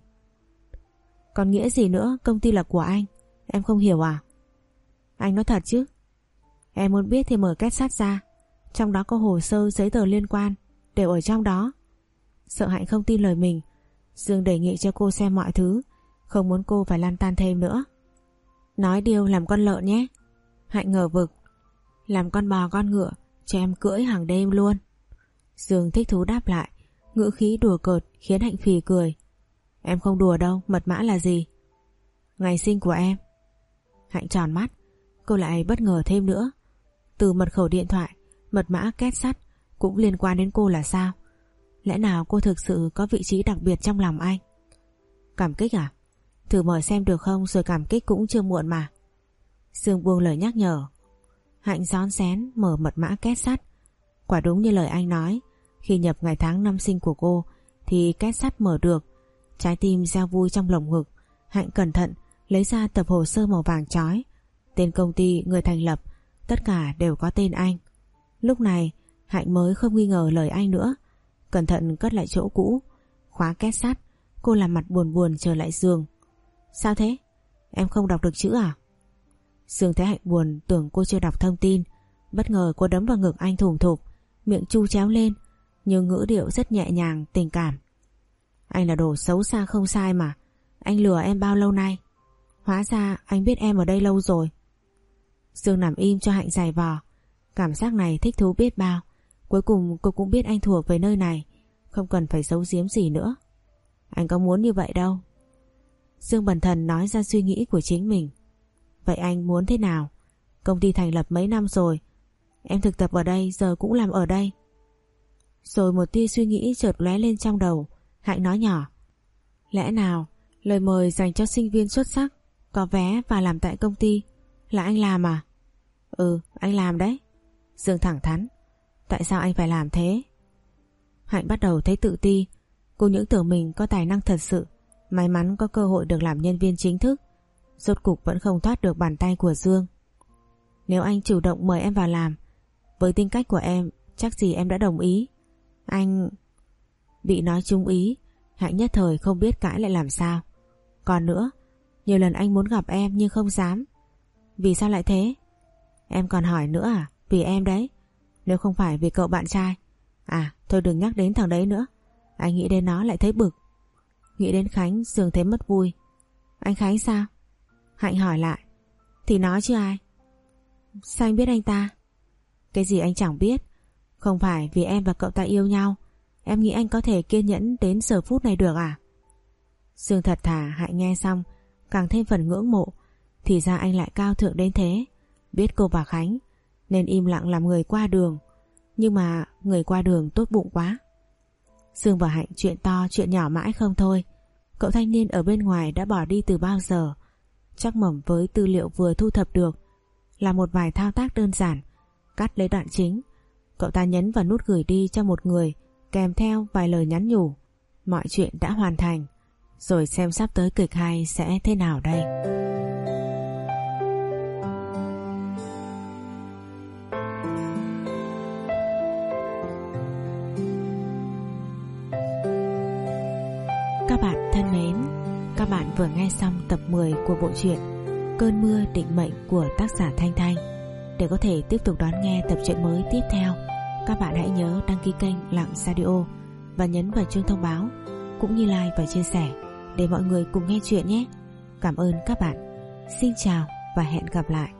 Còn nghĩa gì nữa? Công ty là của anh. Em không hiểu à? Anh nói thật chứ? Em muốn biết thì mở két sắt ra, trong đó có hồ sơ giấy tờ liên quan, đều ở trong đó. Sợ Hạnh không tin lời mình, Dương đề nghị cho cô xem mọi thứ, không muốn cô phải lăn tan thêm nữa. Nói điều làm con lợn nhé. Hạnh ngờ vực. Làm con bò con ngựa, cho em cưỡi hàng đêm luôn. Dương thích thú đáp lại, ngữ khí đùa cợt khiến Hạnh phì cười. Em không đùa đâu, mật mã là gì? Ngày sinh của em. Hạnh tròn mắt, cô lại bất ngờ thêm nữa. Từ mật khẩu điện thoại, mật mã két sắt cũng liên quan đến cô là sao? Lẽ nào cô thực sự có vị trí đặc biệt trong lòng anh? Cảm kích à? Thử mở xem được không, rồi cảm kích cũng chưa muộn mà. Dương buông lời nhắc nhở. Hạnh rón rén mở mật mã két sắt. Quả đúng như lời anh nói, khi nhập ngày tháng năm sinh của cô thì két sắt mở được. Trái tim reo vui trong lồng ngực. Hạnh cẩn thận lấy ra tập hồ sơ màu vàng chói. Tên công ty, người thành lập, tất cả đều có tên anh. Lúc này Hạnh mới không nghi ngờ lời anh nữa. Cẩn thận cất lại chỗ cũ, khóa két sắt. Cô làm mặt buồn buồn trở lại giường. Sao thế? Em không đọc được chữ à? Dương thấy Hạnh buồn, tưởng cô chưa đọc thông tin. Bất ngờ cô đấm vào ngực anh thủng thục, miệng chu chéo lên. nhưng ngữ điệu rất nhẹ nhàng, tình cảm. Anh là đồ xấu xa không sai mà. Anh lừa em bao lâu nay? Hóa ra anh biết em ở đây lâu rồi. Dương nằm im cho Hạnh giày vò. Cảm giác này thích thú biết bao. Cuối cùng cô cũng biết anh thuộc về nơi này, không cần phải giấu giếm gì nữa. Anh có muốn như vậy đâu. Dương bần thần nói ra suy nghĩ của chính mình. Vậy anh muốn thế nào? Công ty thành lập mấy năm rồi, em thực tập ở đây, giờ cũng làm ở đây. Rồi một tia suy nghĩ chợt lóe lên trong đầu. Hạnh nói nhỏ: lẽ nào lời mời dành cho sinh viên xuất sắc, có vé và làm tại công ty là anh làm à? Ừ, anh làm đấy. Dương thẳng thắn: tại sao anh phải làm thế? Hạnh bắt đầu thấy tự ti. Cô những tưởng mình có tài năng thật sự, may mắn có cơ hội được làm nhân viên chính thức. Rốt cục vẫn không thoát được bàn tay của Dương. Nếu anh chủ động mời em vào làm, với tính cách của em, chắc gì em đã đồng ý. Anh... Bị nói trúng ý, Hạnh nhất thời không biết cãi lại làm sao. Còn nữa, nhiều lần anh muốn gặp em nhưng không dám. Vì sao lại thế? Em còn hỏi nữa à? Vì em đấy. Nếu không phải vì cậu bạn trai. À, thôi đừng nhắc đến thằng đấy nữa. Anh nghĩ đến nó lại thấy bực. Nghĩ đến Khánh, Dương thấy mất vui. Anh Khánh sao? Hạnh hỏi lại. Thì nói chứ ai. Sao anh biết anh ta? Cái gì anh chẳng biết. Không phải vì em và cậu ta yêu nhau, em nghĩ anh có thể kiên nhẫn đến giờ phút này được à? Dương thật thà. Hạnh nghe xong càng thêm phần ngưỡng mộ. Thì ra anh lại cao thượng đến thế. Biết cô và Khánh nên im lặng làm người qua đường. Nhưng mà người qua đường tốt bụng quá. Dương và Hạnh chuyện to chuyện nhỏ mãi không thôi. Cậu thanh niên ở bên ngoài đã bỏ đi từ bao giờ. Chắc mẩm với tư liệu vừa thu thập được là một vài thao tác đơn giản. Cắt lấy đoạn chính, cậu ta nhấn vào nút gửi đi cho một người, kèm theo vài lời nhắn nhủ. Mọi chuyện đã hoàn thành. Rồi xem sắp tới kịch hay sẽ thế nào đây. Các bạn thân mến, các bạn vừa nghe xong tập mười của bộ truyện Cơn mưa định mệnh của tác giả Thanh Thanh. Để có thể tiếp tục đón nghe tập truyện mới tiếp theo, các bạn hãy nhớ đăng ký kênh Lặng Radio và nhấn vào chuông thông báo, cũng như like và chia sẻ để mọi người cùng nghe chuyện nhé. Cảm ơn các bạn. Xin chào và hẹn gặp lại.